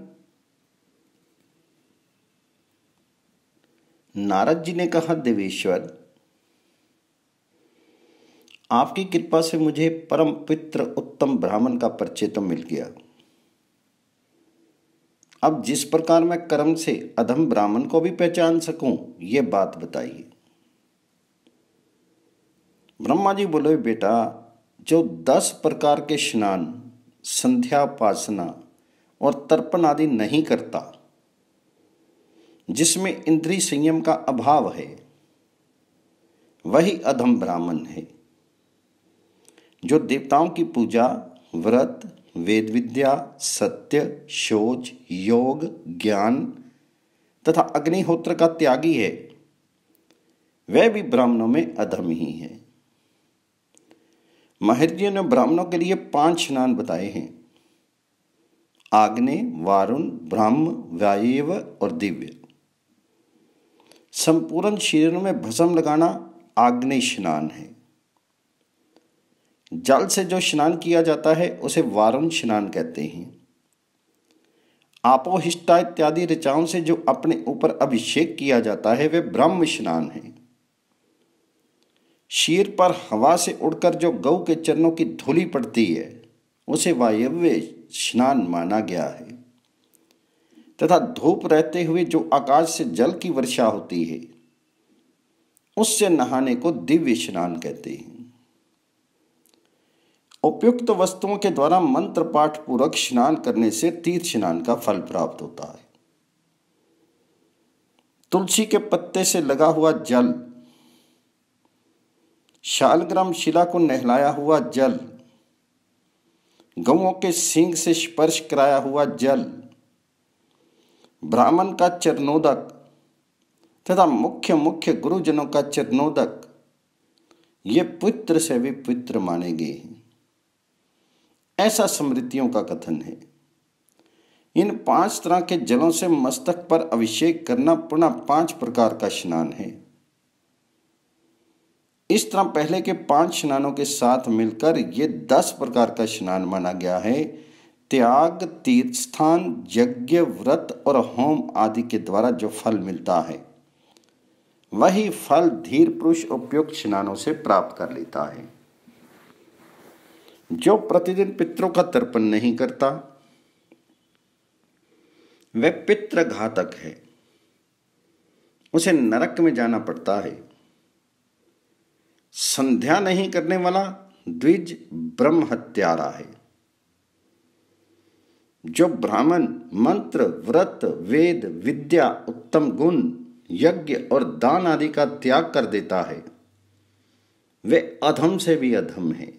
नारद जी ने कहा, देवेश्वर, आपकी कृपा से मुझे परम पवित्र उत्तम ब्राह्मण का परिचय तो मिल गया। अब जिस प्रकार मैं कर्म से अधम ब्राह्मण को भी पहचान सकूं, ये बात बताइए। ब्रह्मा जी बोले, बेटा, जो दस प्रकार के स्नान, संध्या उपासना और तर्पण आदि नहीं करता, जिसमें इंद्रिय संयम का अभाव है, वही अधम ब्राह्मण है। जो देवताओं की पूजा, व्रत, वेद विद्या, सत्य, शौच, योग, ज्ञान तथा अग्निहोत्र का त्यागी है, वह भी ब्राह्मणों में अधम ही है। महर्षियों ने ब्राह्मणों के लिए पांच स्नान बताए हैं: आग्नेय, वारुण, ब्रह्म, वायव और दिव्य। संपूर्ण शरीर में भस्म लगाना आग्नेय स्नान है। जल से जो स्नान किया जाता है उसे वारुण स्नान कहते हैं। आपोहिष्टा इत्यादि ऋचाओं से जो अपने ऊपर अभिषेक किया जाता है वह ब्रह्म स्नान है। शीर पर हवा से उड़कर जो गौ के चरणों की धूलि पड़ती है उसे वायव्य स्नान माना गया है तथा धूप रहते हुए जो आकाश से जल की वर्षा होती है, उससे नहाने को दिव्य स्नान कहते हैं। उपयुक्त वस्तुओं के द्वारा मंत्र पाठ पूर्वक स्नान करने से तीर्थ स्नान का फल प्राप्त होता है। तुलसी के पत्ते से लगा हुआ जल, शालग्राम शिला को नहलाया हुआ जल, गौओं के सींग से स्पर्श कराया हुआ जल, ब्राह्मण का चरणोदक तथा मुख्य मुख्य गुरुजनों का चरणोदक, ये पवित्र से भी पवित्र माने गए हैं, ऐसा स्मृतियों का कथन है। इन पांच तरह के जलों से मस्तक पर अभिषेक करना पुनः पांच प्रकार का स्नान है। इस तरह पहले के पांच स्नानों के साथ मिलकर ये दस प्रकार का स्नान माना गया है। त्याग, तीर्थ स्थान, यज्ञ, व्रत और होम आदि के द्वारा जो फल मिलता है, वही फल धीर पुरुष उपयुक्त स्नानों से प्राप्त कर लेता है। जो प्रतिदिन पितरों का तर्पण नहीं करता, वह पितृघातक है, उसे नरक में जाना पड़ता है। संध्या नहीं करने वाला द्विज ब्रह्म हत्यारा है। जो ब्राह्मण मंत्र, व्रत, वेद, विद्या, उत्तम गुण, यज्ञ और दान आदि का त्याग कर देता है, वे अधम से भी अधम है।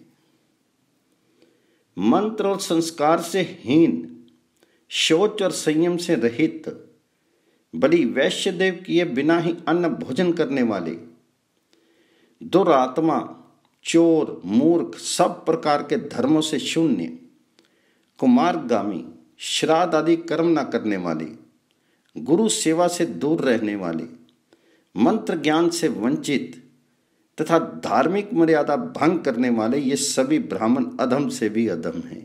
मंत्र और संस्कार से हीन, शौच और संयम से रहित, बलि वैश्य देव किए बिना ही अन्न भोजन करने वाले, दुरात्मा, चोर, मूर्ख, सब प्रकार के धर्मों से शून्य, कुमारगामी, श्राद्ध आदि कर्म न करने वाले, गुरु सेवा से दूर रहने वाले, मंत्र ज्ञान से वंचित तथा धार्मिक मर्यादा भंग करने वाले, ये सभी ब्राह्मण अधम से भी अधम हैं।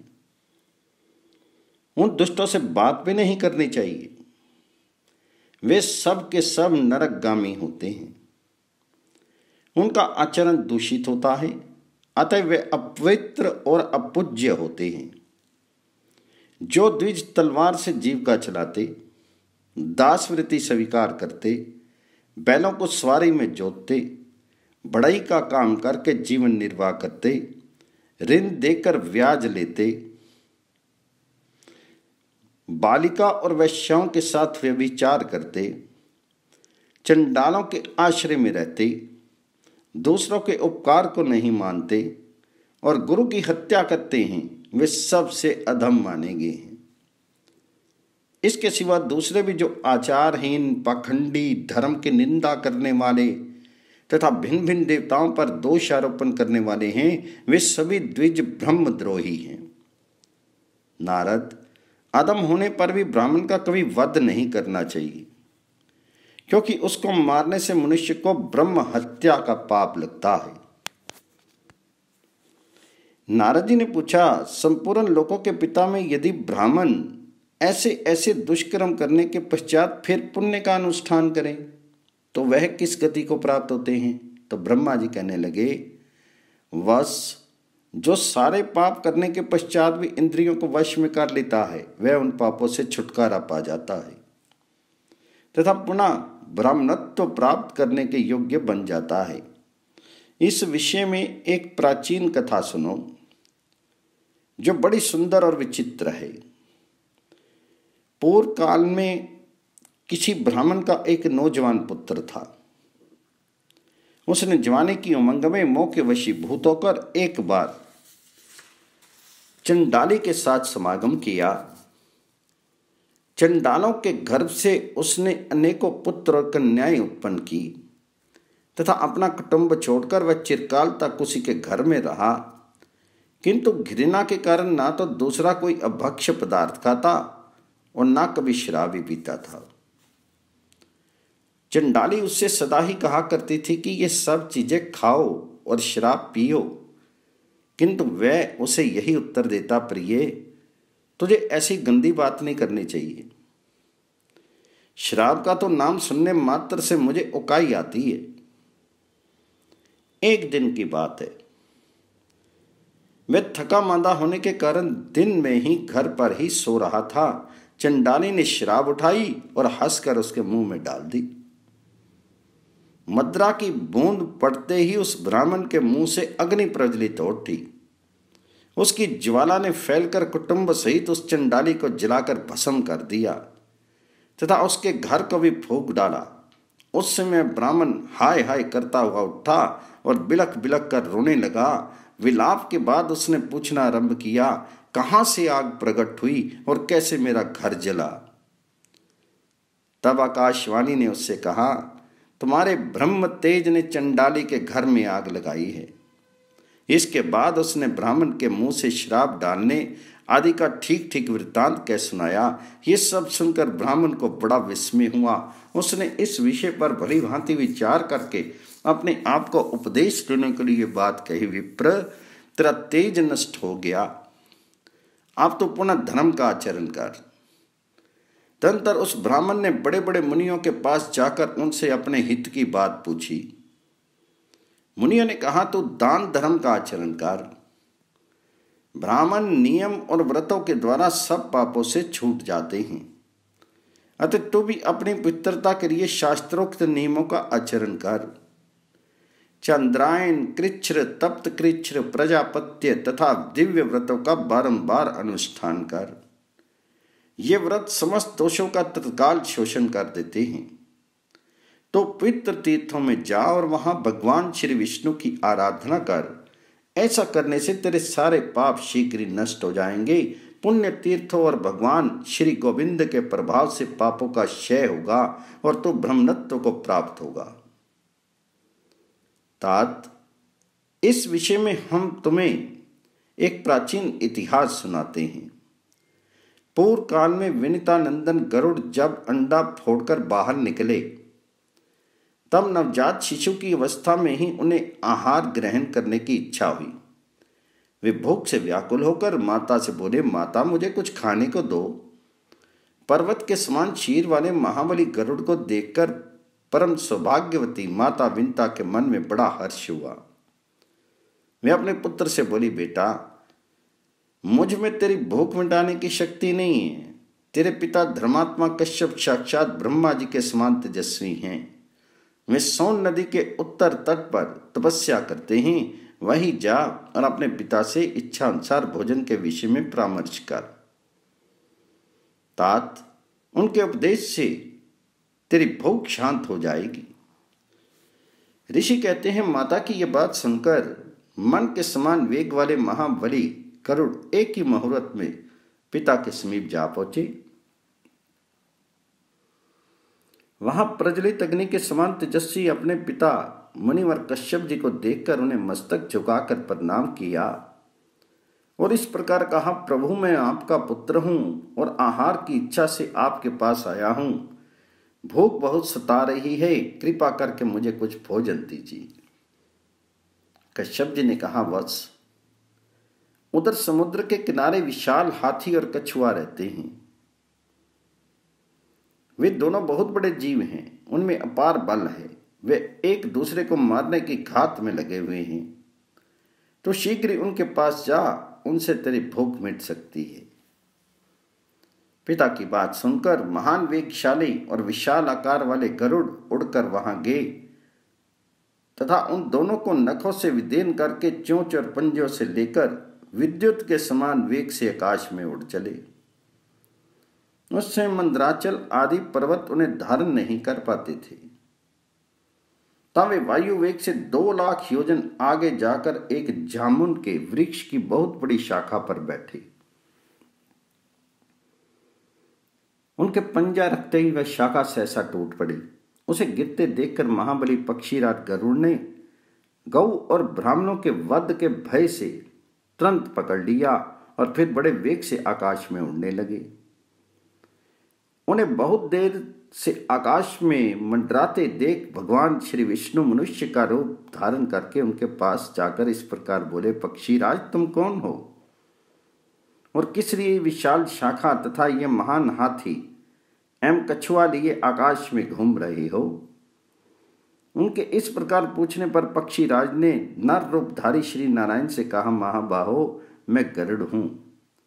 उन दुष्टों से बात भी नहीं करनी चाहिए, वे सब के सब नरकगामी होते हैं। उनका आचरण दूषित होता है, अतः वे अपवित्र और अपूज्य होते हैं। जो द्विज तलवार से जीविका चलाते, दासवृत्ति स्वीकार करते, बैलों को सवारी में जोतते, बढ़ई का काम करके जीवन निर्वाह करते, ऋण देकर ब्याज लेते, बालिका और वैश्याओं के साथ व्यभिचार करते, चंडालों के आश्रय में रहते, दूसरों के उपकार को नहीं मानते और गुरु की हत्या करते हैं, वे सबसे अधम माने गए हैं। इसके सिवा दूसरे भी जो आचारहीन, पाखंडी, धर्म की निंदा करने वाले तथा भिन्न भिन्न देवताओं पर दोष आरोपण करने वाले हैं, वे सभी द्विज ब्रह्मद्रोही हैं। नारद, अधम होने पर भी ब्राह्मण का कभी वध नहीं करना चाहिए, क्योंकि उसको मारने से मनुष्य को ब्रह्म हत्या का पाप लगता है। नारद जी ने पूछा, संपूर्ण लोकों के पिता में यदि ब्राह्मण ऐसे ऐसे दुष्कर्म करने के पश्चात फिर पुण्य का अनुष्ठान करें तो वह किस गति को प्राप्त होते हैं? तो ब्रह्मा जी कहने लगे, वश जो सारे पाप करने के पश्चात भी इंद्रियों को वश में कर लेता है, वह उन पापों से छुटकारा पा जाता है तथा पुनः ब्राह्मणत्व प्राप्त करने के योग्य बन जाता है। इस विषय में एक प्राचीन कथा सुनो, जो बड़ी सुंदर और विचित्र है। पूर्व काल में किसी ब्राह्मण का एक नौजवान पुत्र था। उसने जवानी की उमंग में मोह के वशीभूत होकर एक बार चंडाली के साथ समागम किया। चंडालों के गर्भ से उसने अनेकों पुत्र और कन्याएं उत्पन्न की तथा अपना कुटुंब छोड़कर वह चिरकाल तक उसी के घर में रहा, किंतु घृणा के कारण ना तो दूसरा कोई अभक्ष्य पदार्थ खाता और ना कभी शराब भी पीता था। चंडाली उससे सदा ही कहा करती थी कि ये सब चीजें खाओ और शराब पियो, किंतु वह उसे यही उत्तर देता, प्रिय, तुझे ऐसी गंदी बात नहीं करनी चाहिए। शराब का तो नाम सुनने मात्र से मुझे उकाई आती है। एक दिन की बात है, वह थका मांदा होने के कारण दिन में ही घर पर ही सो रहा था, चंडाली ने शराब उठाई और हंसकर उसके मुंह में डाल दी। मदरा की बूंद पड़ते ही उस ब्राह्मण के मुंह से अग्नि प्रज्वलित हो उठी। उसकी ज्वाला ने फैलकर कुटुंब सहित उस चंडाली को जलाकर भस्म कर दिया तथा उसके घर को भी फूंक डाला। उस समय ब्राह्मण हाय हाय करता हुआ उठा और बिलख बिलख कर रोने लगा। विलाप के बाद उसने पूछना आरंभ किया, कहां से आग प्रकट हुई और कैसे मेरा घर जला? तब आकाशवाणी ने उससे कहा, तुम्हारे ब्रह्म तेज ने चंडाली के घर में आग लगाई है। इसके बाद उसने ब्राह्मण के मुंह से श्राप डालने आदि का ठीक ठीक वृत्तांत कह सुनाया। ये सब सुनकर ब्राह्मण को बड़ा विस्मय हुआ। उसने इस विषय पर भली भांति विचार करके अपने आप को उपदेश देने के लिए बात कही, विप्र तेरा तेज नष्ट हो गया, आप तो पुनः धर्म का आचरण कर। तदंतर उस ब्राह्मण ने बड़े बड़े मुनियों के पास जाकर उनसे अपने हित की बात पूछी। मुनियों ने कहा, तू दान धर्म का आचरण कर। ब्राह्मण नियम और व्रतों के द्वारा सब पापों से छूट जाते हैं, अतः तू भी अपनी पवित्रता के लिए शास्त्रोक्त नियमों का आचरण कर। चंद्रायन, कृच्छ्र, तप्त कृच्छ्र, प्रजापत्य तथा दिव्य व्रतों का बारंबार अनुष्ठान कर। ये व्रत समस्त दोषों का तत्काल शोषण कर देते हैं। तो पवित्र तीर्थों में जा और वहां भगवान श्री विष्णु की आराधना कर। ऐसा करने से तेरे सारे पाप शीघ्र ही नष्ट हो जाएंगे। पुण्य तीर्थों और भगवान श्री गोविंद के प्रभाव से पापों का क्षय होगा और तो ब्रह्मत्व को प्राप्त होगा। तात, इस विषय में हम तुम्हें एक प्राचीन इतिहास सुनाते हैं। पूर्व काल में विनीतानंदन गरुड़ जब अंडा फोड़कर बाहर निकले, तब नवजात शिशु की अवस्था में ही उन्हें आहार ग्रहण करने की इच्छा हुई। वे भूख से व्याकुल होकर माता से बोले, माता मुझे कुछ खाने को दो। पर्वत के समान शीर वाले महाबली गरुड़ को देखकर परम सौभाग्यवती माता विंता के मन में बड़ा हर्ष हुआ। वे अपने पुत्र से बोली, बेटा मुझ में तेरी भूख मिटाने की शक्ति नहीं है। तेरे पिता धर्मात्मा कश्यप साक्षात ब्रह्मा जी के समान तेजस्वी हैं। वे सोन नदी के उत्तर तट पर तपस्या करते हैं। वहीं जा और अपने पिता से इच्छा अनुसार भोजन के विषय में परामर्श कर। तात, उनके उपदेश से तेरी भूख शांत हो जाएगी। ऋषि कहते हैं, माता की यह बात सुनकर मन के समान वेग वाले महाबली गरुड़ एक ही मुहूर्त में पिता के समीप जा पहुंचे। वहां प्रज्वलित अग्नि के समान तेजस्वी अपने पिता मुनिवर कश्यप जी को देखकर उन्हें मस्तक झुकाकर प्रणाम किया और इस प्रकार कहा, प्रभु मैं आपका पुत्र हूं और आहार की इच्छा से आपके पास आया हूं। भूख बहुत सता रही है, कृपा करके मुझे कुछ भोजन दीजिए। कश्यप जी ने कहा, वत्स उधर समुद्र के किनारे विशाल हाथी और कछुआ रहते हैं। वे दोनों बहुत बड़े जीव हैं, उनमें अपार बल है। वे एक दूसरे को मारने की घात में लगे हुए हैं। तो शीघ्र ही उनके पास जा, उनसे तेरी भूख मिट सकती है। पिता की बात सुनकर महान वेगशाली और विशाल आकार वाले गरुड़ उड़कर वहां गए तथा उन दोनों को नखों से विदेन करके चोंच और पंजों से लेकर विद्युत के समान वेग से आकाश में उड़ चले। उससे मंदराचल आदि पर्वत उन्हें धारण नहीं कर पाते थे। तब वे वायु वेग से दो लाख योजन आगे जाकर एक जामुन के वृक्ष की बहुत बड़ी शाखा पर बैठे। उनके पंजा रखते ही वह शाखा सहसा टूट पड़ी। उसे गिरते देखकर महाबली पक्षीराज गरुड़ ने गौ और ब्राह्मणों के वध के भय से तुरंत पकड़ लिया और फिर बड़े वेग से आकाश में उड़ने लगे। उन्हें बहुत देर से आकाश में मंडराते देख भगवान श्री विष्णु मनुष्य का रूप धारण करके उनके पास जाकर इस प्रकार बोले, पक्षीराज तुम कौन हो और किस लिए विशाल शाखा तथा ये महान हाथी एवं कछुआ लिए आकाश में घूम रहे हो? उनके इस प्रकार पूछने पर पक्षीराज ने नर रूपधारी श्री नारायण से कहा, महाबाहो मैं गरुड़ हूं।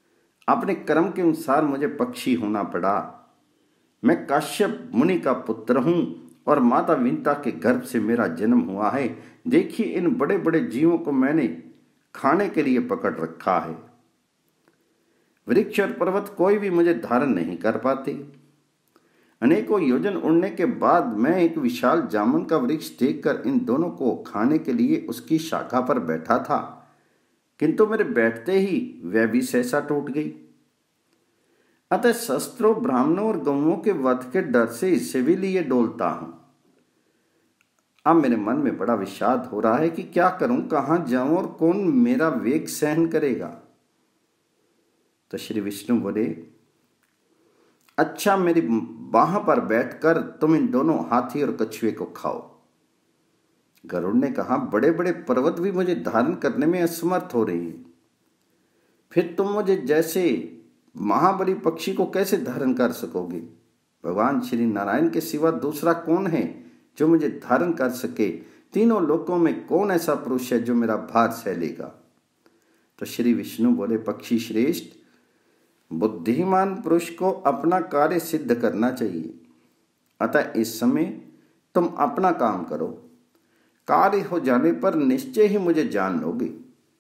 अपने कर्म के अनुसार मुझे पक्षी होना पड़ा। मैं काश्यप मुनि का पुत्र हूं और माता विंता के गर्भ से मेरा जन्म हुआ है। देखिए, इन बड़े बड़े जीवों को मैंने खाने के लिए पकड़ रखा है। वृक्ष और पर्वत कोई भी मुझे धारण नहीं कर पाते। अनेकों योजन उड़ने के बाद मैं एक विशाल जामुन का वृक्ष देखकर इन दोनों को खाने के लिए उसकी शाखा पर बैठा था, किंतु मेरे बैठते ही वह भी सहसा टूट गई। अतः शस्त्रों, ब्राह्मणों और गौओं के वध के डर से इससे भी लिए डोलता हूं। अब मेरे मन में बड़ा विषाद हो रहा है कि क्या करूं, कहां जाऊं और कौन मेरा वेग सहन करेगा। तो श्री विष्णु बोले, अच्छा, मेरी बाह पर बैठकर तुम इन दोनों हाथी और कछुए को खाओ। गरुड़ ने कहा, बड़े बड़े पर्वत भी मुझे धारण करने में असमर्थ हो रही है, फिर तुम मुझे जैसे महाबली पक्षी को कैसे धारण कर सकोगे। भगवान श्री नारायण के सिवा दूसरा कौन है जो मुझे धारण कर सके। तीनों लोकों में कौन ऐसा पुरुष है जो मेरा भार सह लेगा। तो श्री विष्णु बोले, पक्षी श्रेष्ठ, बुद्धिमान पुरुष को अपना कार्य सिद्ध करना चाहिए। अतः इस समय तुम अपना काम करो, कार्य हो जाने पर निश्चय ही मुझे जान लोगे।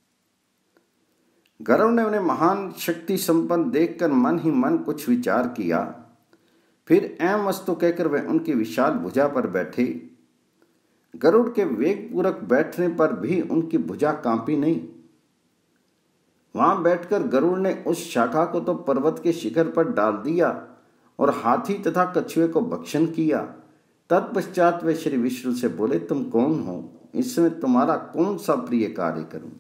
गरुड़ ने उन्हें महान शक्ति संपन्न देखकर मन ही मन कुछ विचार किया। फिर ऐं अस्तु कहकर वह उनकी विशाल भुजा पर बैठे। गरुड़ के वेग पूर्वक बैठने पर भी उनकी भुजा कांपी नहीं। वहां बैठकर गरुड़ ने उस शाखा को तो पर्वत के शिखर पर डाल दिया और हाथी तथा कछुए को भक्षण किया। तत्पश्चात वे श्री विष्णु से बोले, तुम कौन हो, इसमें तुम्हारा कौन सा प्रिय कार्य करूं।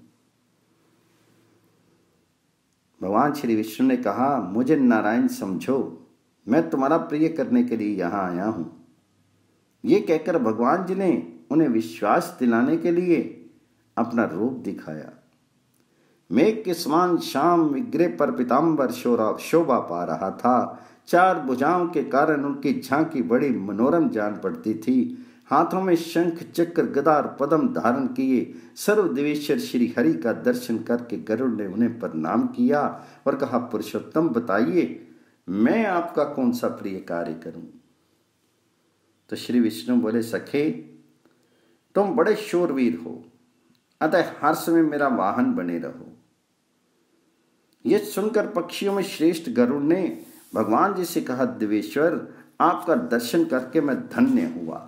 भगवान श्री विष्णु ने कहा, मुझे नारायण समझो, मैं तुम्हारा प्रिय करने के लिए यहां आया हूं। ये कहकर भगवान जी ने उन्हें विश्वास दिलाने के लिए अपना रूप दिखाया। मेघ के समान श्याम विग्रह पर पीताम्बर शोभा पा रहा था। चार भुजाओं के कारण उनकी झांकी बड़ी मनोरम जान पड़ती थी। हाथों में शंख, चक्र, गदा और पद्म धारण किए सर्वदेवेश्वर श्री हरि का दर्शन करके गरुड़ ने उन्हें प्रणाम किया और कहा, पुरुषोत्तम, बताइए मैं आपका कौन सा प्रिय कार्य करूं। तो श्री विष्णु बोले, सखे, तुम बड़े शूरवीर हो, अतः हर समय मेरा वाहन बने रहो। यह सुनकर पक्षियों में श्रेष्ठ गरुड़ ने भगवान जी से कहा, देवेश्वर, आपका दर्शन करके मैं धन्य हुआ,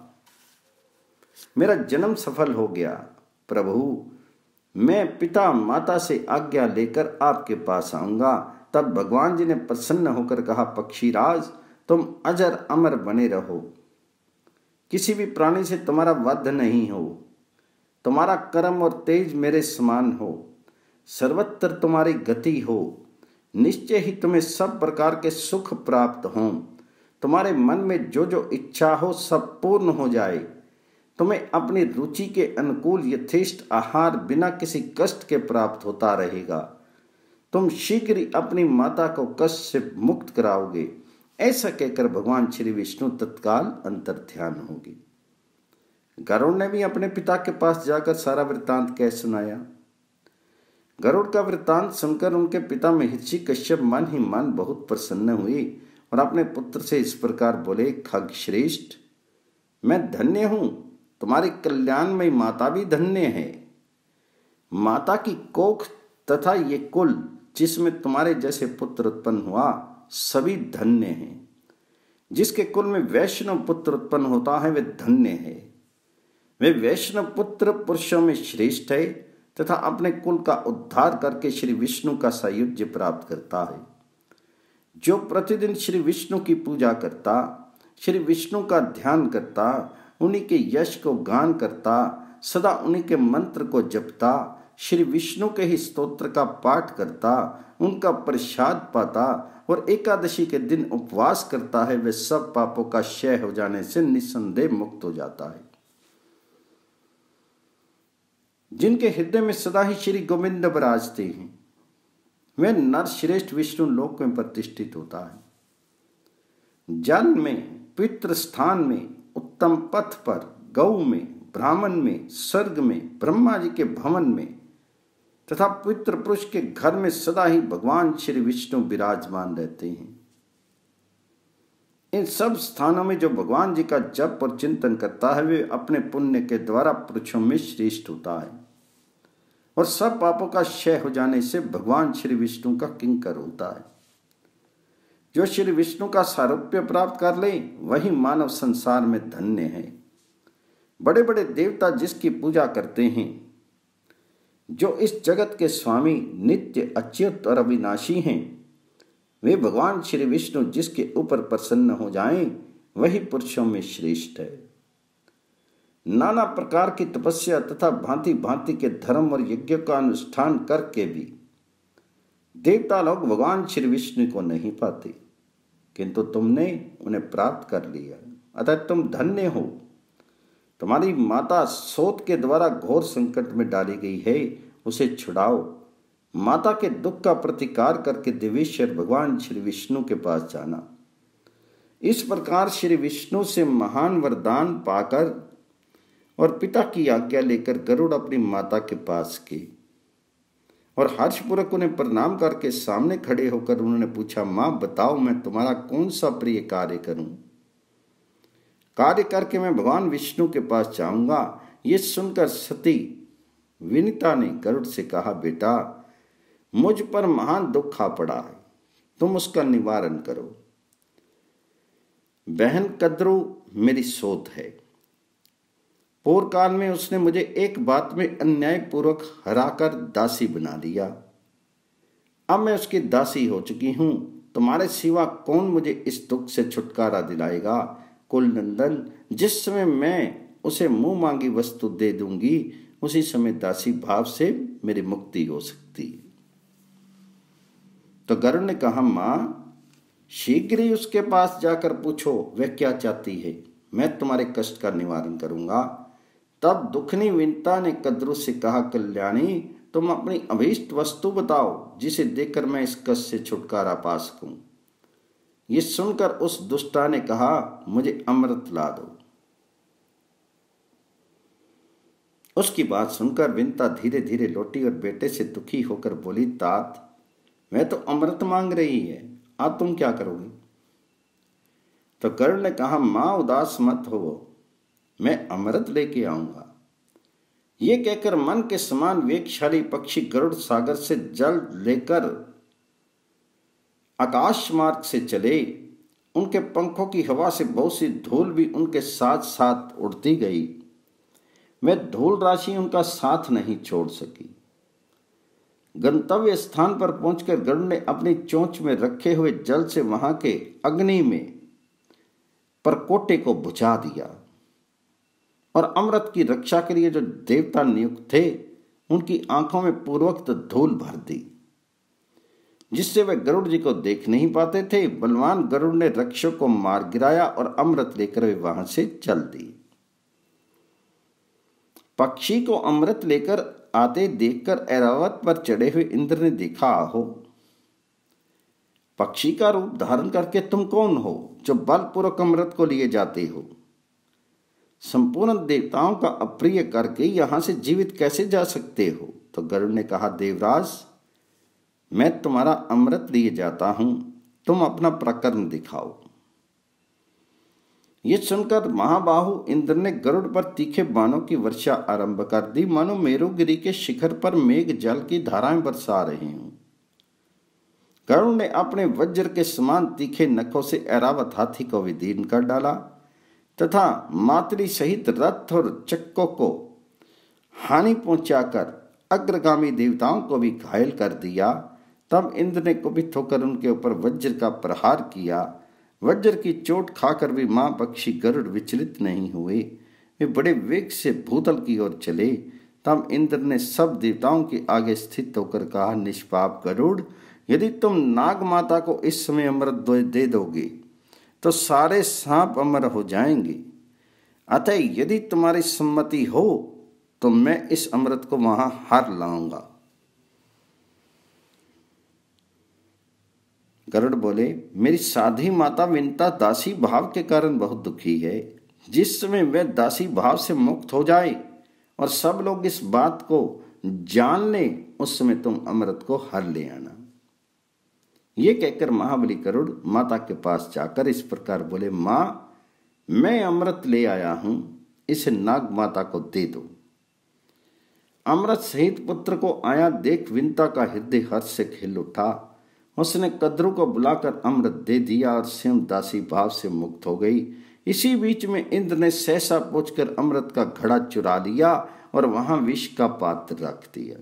मेरा जन्म सफल हो गया। प्रभु, मैं पिता माता से आज्ञा लेकर आपके पास आऊंगा। तब भगवान जी ने प्रसन्न होकर कहा, पक्षीराज, तुम अजर अमर बने रहो, किसी भी प्राणी से तुम्हारा वध नहीं हो, तुम्हारा कर्म और तेज मेरे समान हो, सर्वत्र तुम्हारी गति हो, निश्चय ही तुम्हें सब प्रकार के सुख प्राप्त हों, तुम्हारे मन में जो जो इच्छा हो सब पूर्ण हो जाए, तुम्हें अपनी रुचि के अनुकूल यथेष्ट आहार बिना किसी कष्ट के प्राप्त होता रहेगा, तुम शीघ्र ही अपनी माता को कष्ट से मुक्त कराओगे। ऐसा कहकर भगवान श्री विष्णु तत्काल अंतर्ध्यान होंगे। गरुड़ ने भी अपने पिता के पास जाकर सारा वृत्तांत कह सुनाया। गरुड़ का वृत्तांत सुनकर उनके पिता महर्षि कश्यप मन ही मन बहुत प्रसन्न हुए और अपने पुत्र से इस प्रकार बोले, खग श्रेष्ठ, मैं धन्य हूं, तुम्हारी कल्याणमयी माता भी धन्य है। माता की कोख तथा ये कुल जिसमें तुम्हारे जैसे पुत्र उत्पन्न हुआ सभी धन्य हैं। जिसके कुल में वैष्णव पुत्र उत्पन्न होता है वे धन्य है। वे वैष्णव पुत्र पुरुषों में श्रेष्ठ है तथा अपने कुल का उद्धार करके श्री विष्णु का सायुज्य प्राप्त करता है। जो प्रतिदिन श्री विष्णु की पूजा करता, श्री विष्णु का ध्यान करता, उन्हीं के यश को गान करता, सदा उन्हीं के मंत्र को जपता, श्री विष्णु के ही स्तोत्र का पाठ करता, उनका प्रसाद पाता और एकादशी के दिन उपवास करता है, वे सब पापों का क्षय हो जाने से निस्संदेह मुक्त हो जाता है। जिनके हृदय में सदा ही श्री गोविंद विराजते हैं, वे नर श्रेष्ठ विष्णु लोक में प्रतिष्ठित होता है। जन में, पितृ स्थान में, उत्तम पथ पर, गौ में, ब्राह्मण में, स्वर्ग में, ब्रह्मा जी के भवन में तथा पवित्र पुरुष के घर में सदा ही भगवान श्री विष्णु विराजमान रहते हैं। इन सब स्थानों में जो भगवान जी का जप और चिंतन करता है वे अपने पुण्य के द्वारा पुरुषों में श्रेष्ठ होता है और सब पापों का क्षय हो जाने से भगवान श्री विष्णु का किंकर होता है। जो श्री विष्णु का सारूप्य प्राप्त कर ले वही मानव संसार में धन्य है। बड़े बड़े देवता जिसकी पूजा करते हैं, जो इस जगत के स्वामी नित्य अच्युत और अविनाशी हैं, वे भगवान श्री विष्णु जिसके ऊपर प्रसन्न हो जाएं वही पुरुषों में श्रेष्ठ है। नाना प्रकार की तपस्या तथा भांति भांति के धर्म और यज्ञ का अनुष्ठान करके भी देवता लोग भगवान श्री विष्णु को नहीं पाते, किंतु तुमने उन्हें प्राप्त कर लिया, अतः तुम धन्य हो। तुम्हारी माता सोत के द्वारा घोर संकट में डाली गई है, उसे छुड़ाओ। माता के दुख का प्रतिकार करके देवेश्वर भगवान श्री विष्णु के पास जाना। इस प्रकार श्री विष्णु से महान वरदान पाकर और पिता की आज्ञा लेकर गरुड़ अपनी माता के पास गए और हर्षपूर्वक उन्हें प्रणाम करके सामने खड़े होकर उन्होंने पूछा, मां बताओ मैं तुम्हारा कौन सा प्रिय कार्य करूं? कार्य करके मैं भगवान विष्णु के पास जाऊंगा। ये सुनकर सती विनीता ने गरुड़ से कहा, बेटा मुझ पर महान दुख आ पड़ा है, तुम उसका निवारण करो। बहन कद्रू मेरी सोत है। पूर्व काल में उसने मुझे एक बात में अन्यायपूर्वक हराकर दासी बना लिया। अब मैं उसकी दासी हो चुकी हूं। तुम्हारे सिवा कौन मुझे इस दुख से छुटकारा दिलाएगा? कुल नंदन, जिस समय मैं उसे मुंह मांगी वस्तु दे दूंगी उसी समय दासी भाव से मेरी मुक्ति हो सकती है। तो गरुड़ ने कहा, मां शीघ्र ही उसके पास जाकर पूछो वह क्या चाहती है, मैं तुम्हारे कष्ट का निवारण करूंगा। तब दुखनी विनीता ने कद्रू से कहा, कल्याणी तुम अपनी अभीष्ट वस्तु बताओ जिसे देखकर मैं इस कष्ट से छुटकारा पा सकूं। ये सुनकर उस दुष्टा ने कहा, मुझे अमृत ला दो। उसकी बात सुनकर विनीता धीरे धीरे लौटी और बेटे से दुखी होकर बोली, तात वह तो अमृत मांग रही है, अब तुम क्या करोगे? तो गरुड़ ने कहा, मां उदास मत हो, मैं अमृत लेके आऊंगा। ये कहकर मन के समान वेगशाली पक्षी गरुड़ सागर से जल लेकर आकाश मार्ग से चले। उनके पंखों की हवा से बहुत सी धूल भी उनके साथ साथ उड़ती गई। मैं धूल राशि उनका साथ नहीं छोड़ सकी। गंतव्य स्थान पर पहुंचकर गरुड़ ने अपनी चोंच में रखे हुए जल से वहां के अग्नि में परकोटे को बुझा दिया और अमृत की रक्षा के लिए जो देवता नियुक्त थे उनकी आंखों में पूर्वोक्त धूल भर दी, जिससे वे गरुड़ जी को देख नहीं पाते थे। बलवान गरुड़ ने रक्षक को मार गिराया और अमृत लेकर वे वहां से चल दिए। पक्षी को अमृत लेकर आते देखकर ऐरावत पर चढ़े हुए इंद्र ने देखा, आहो पक्षी का रूप धारण करके तुम कौन हो जो बलपूर्वक अमृत को लिए जाते हो? संपूर्ण देवताओं का अप्रिय करके यहां से जीवित कैसे जा सकते हो? तो गरुड़ ने कहा, देवराज मैं तुम्हारा अमृत लिए जाता हूं, तुम अपना प्रकरण दिखाओ। ये सुनकर महाबाहु इंद्र ने गरुड़ पर तीखे बाणों की वर्षा आरंभ कर दी, मानो मेरुगिरी के शिखर पर मेघ जल की धाराएं बरसा रहे हों। गरुड़ ने अपने वज्र के समान तीखे नखों से ऐरावत हाथी को विदीर्ण कर डाला तथा मातरी सहित रथ और चक्कों को हानि पहुंचाकर अग्रगामी देवताओं को भी घायल कर दिया। तब इंद्र ने कुपित होकर उनके ऊपर वज्र का प्रहार किया। वज्र की चोट खाकर भी मां पक्षी गरुड़ विचलित नहीं हुए, वे बड़े वेग से भूतल की ओर चले। तब इंद्र ने सब देवताओं के आगे स्थित होकर कहा, निष्पाप गरुड़, यदि तुम नाग माता को इस समय अमृत दे दोगे तो सारे सांप अमर हो जाएंगे। अतः यदि तुम्हारी सम्मति हो तो मैं इस अमृत को वहां हार लाऊंगा। गरुड़ बोले, मेरी साधी माता विनीता दासी भाव के कारण बहुत दुखी है। जिस समय वह दासी भाव से मुक्त हो जाए और सब लोग इस बात को जान ले उस समय तुम अमृत को हर ले आना। ये कहकर महाबली गरुड़ माता के पास जाकर इस प्रकार बोले, माँ मैं अमृत ले आया हूं, इसे नाग माता को दे दो। अमृत सहित पुत्र को आया देख विंता का हृदय हर्ष से खिल उठा। उसने कद्रू को बुलाकर अमृत दे दिया और स्वयं दासी भाव से मुक्त हो गई। इसी बीच में इंद्र ने सहसा पहुंचकर अमृत का घड़ा चुरा लिया और वहां विष का पात्र रख दिया।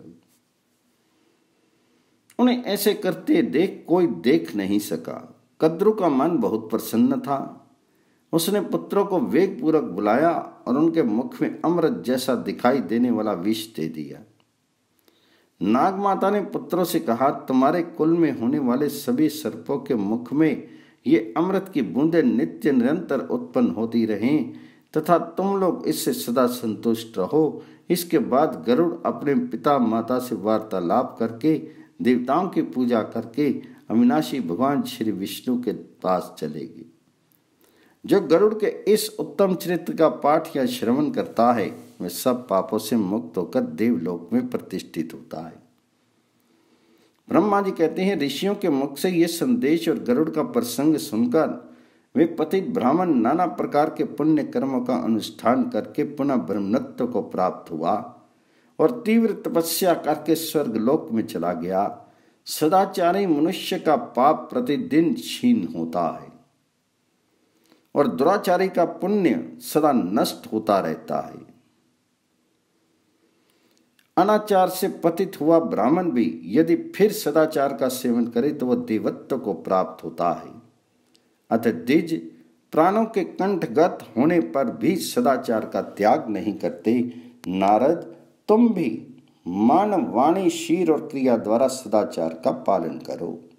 उन्हें ऐसे करते देख कोई देख नहीं सका। कद्रू का मन बहुत प्रसन्न था। उसने पुत्रों को वेग पूर्वक बुलाया और उनके मुख में अमृत जैसा दिखाई देने वाला विष दे दिया। नाग माता ने पुत्रों से कहा, तुम्हारे कुल में होने वाले सभी सर्पों के मुख में ये अमृत की बूंदें नित्य निरंतर उत्पन्न होती रहें तथा तुम लोग इससे सदा संतुष्ट रहो। इसके बाद गरुड़ अपने पिता माता से वार्तालाप करके देवताओं की पूजा करके अविनाशी भगवान श्री विष्णु के पास चलेगी। जो गरुड़ के इस उत्तम चरित्र का पाठ या श्रवण करता है वह सब पापों से मुक्त होकर देवलोक में प्रतिष्ठित होता है। ब्रह्मा जी कहते हैं, ऋषियों के मुख से यह संदेश और गरुड़ का प्रसंग सुनकर वे पतित ब्राह्मण नाना प्रकार के पुण्य कर्मों का अनुष्ठान करके पुनः ब्रह्मत्व को प्राप्त हुआ और तीव्र तपस्या करके स्वर्ग लोक में चला गया। सदाचारी मनुष्य का पाप प्रतिदिन क्षीण होता है और दुराचारी का पुण्य सदा नष्ट होता रहता है। अनाचार से पतित हुआ ब्राह्मण भी यदि फिर सदाचार का सेवन करे तो वह देवत्व को प्राप्त होता है। अतः द्विज प्राणों के कंठगत होने पर भी सदाचार का त्याग नहीं करते। नारद, तुम भी मानव वाणी, शीर और क्रिया द्वारा सदाचार का पालन करो।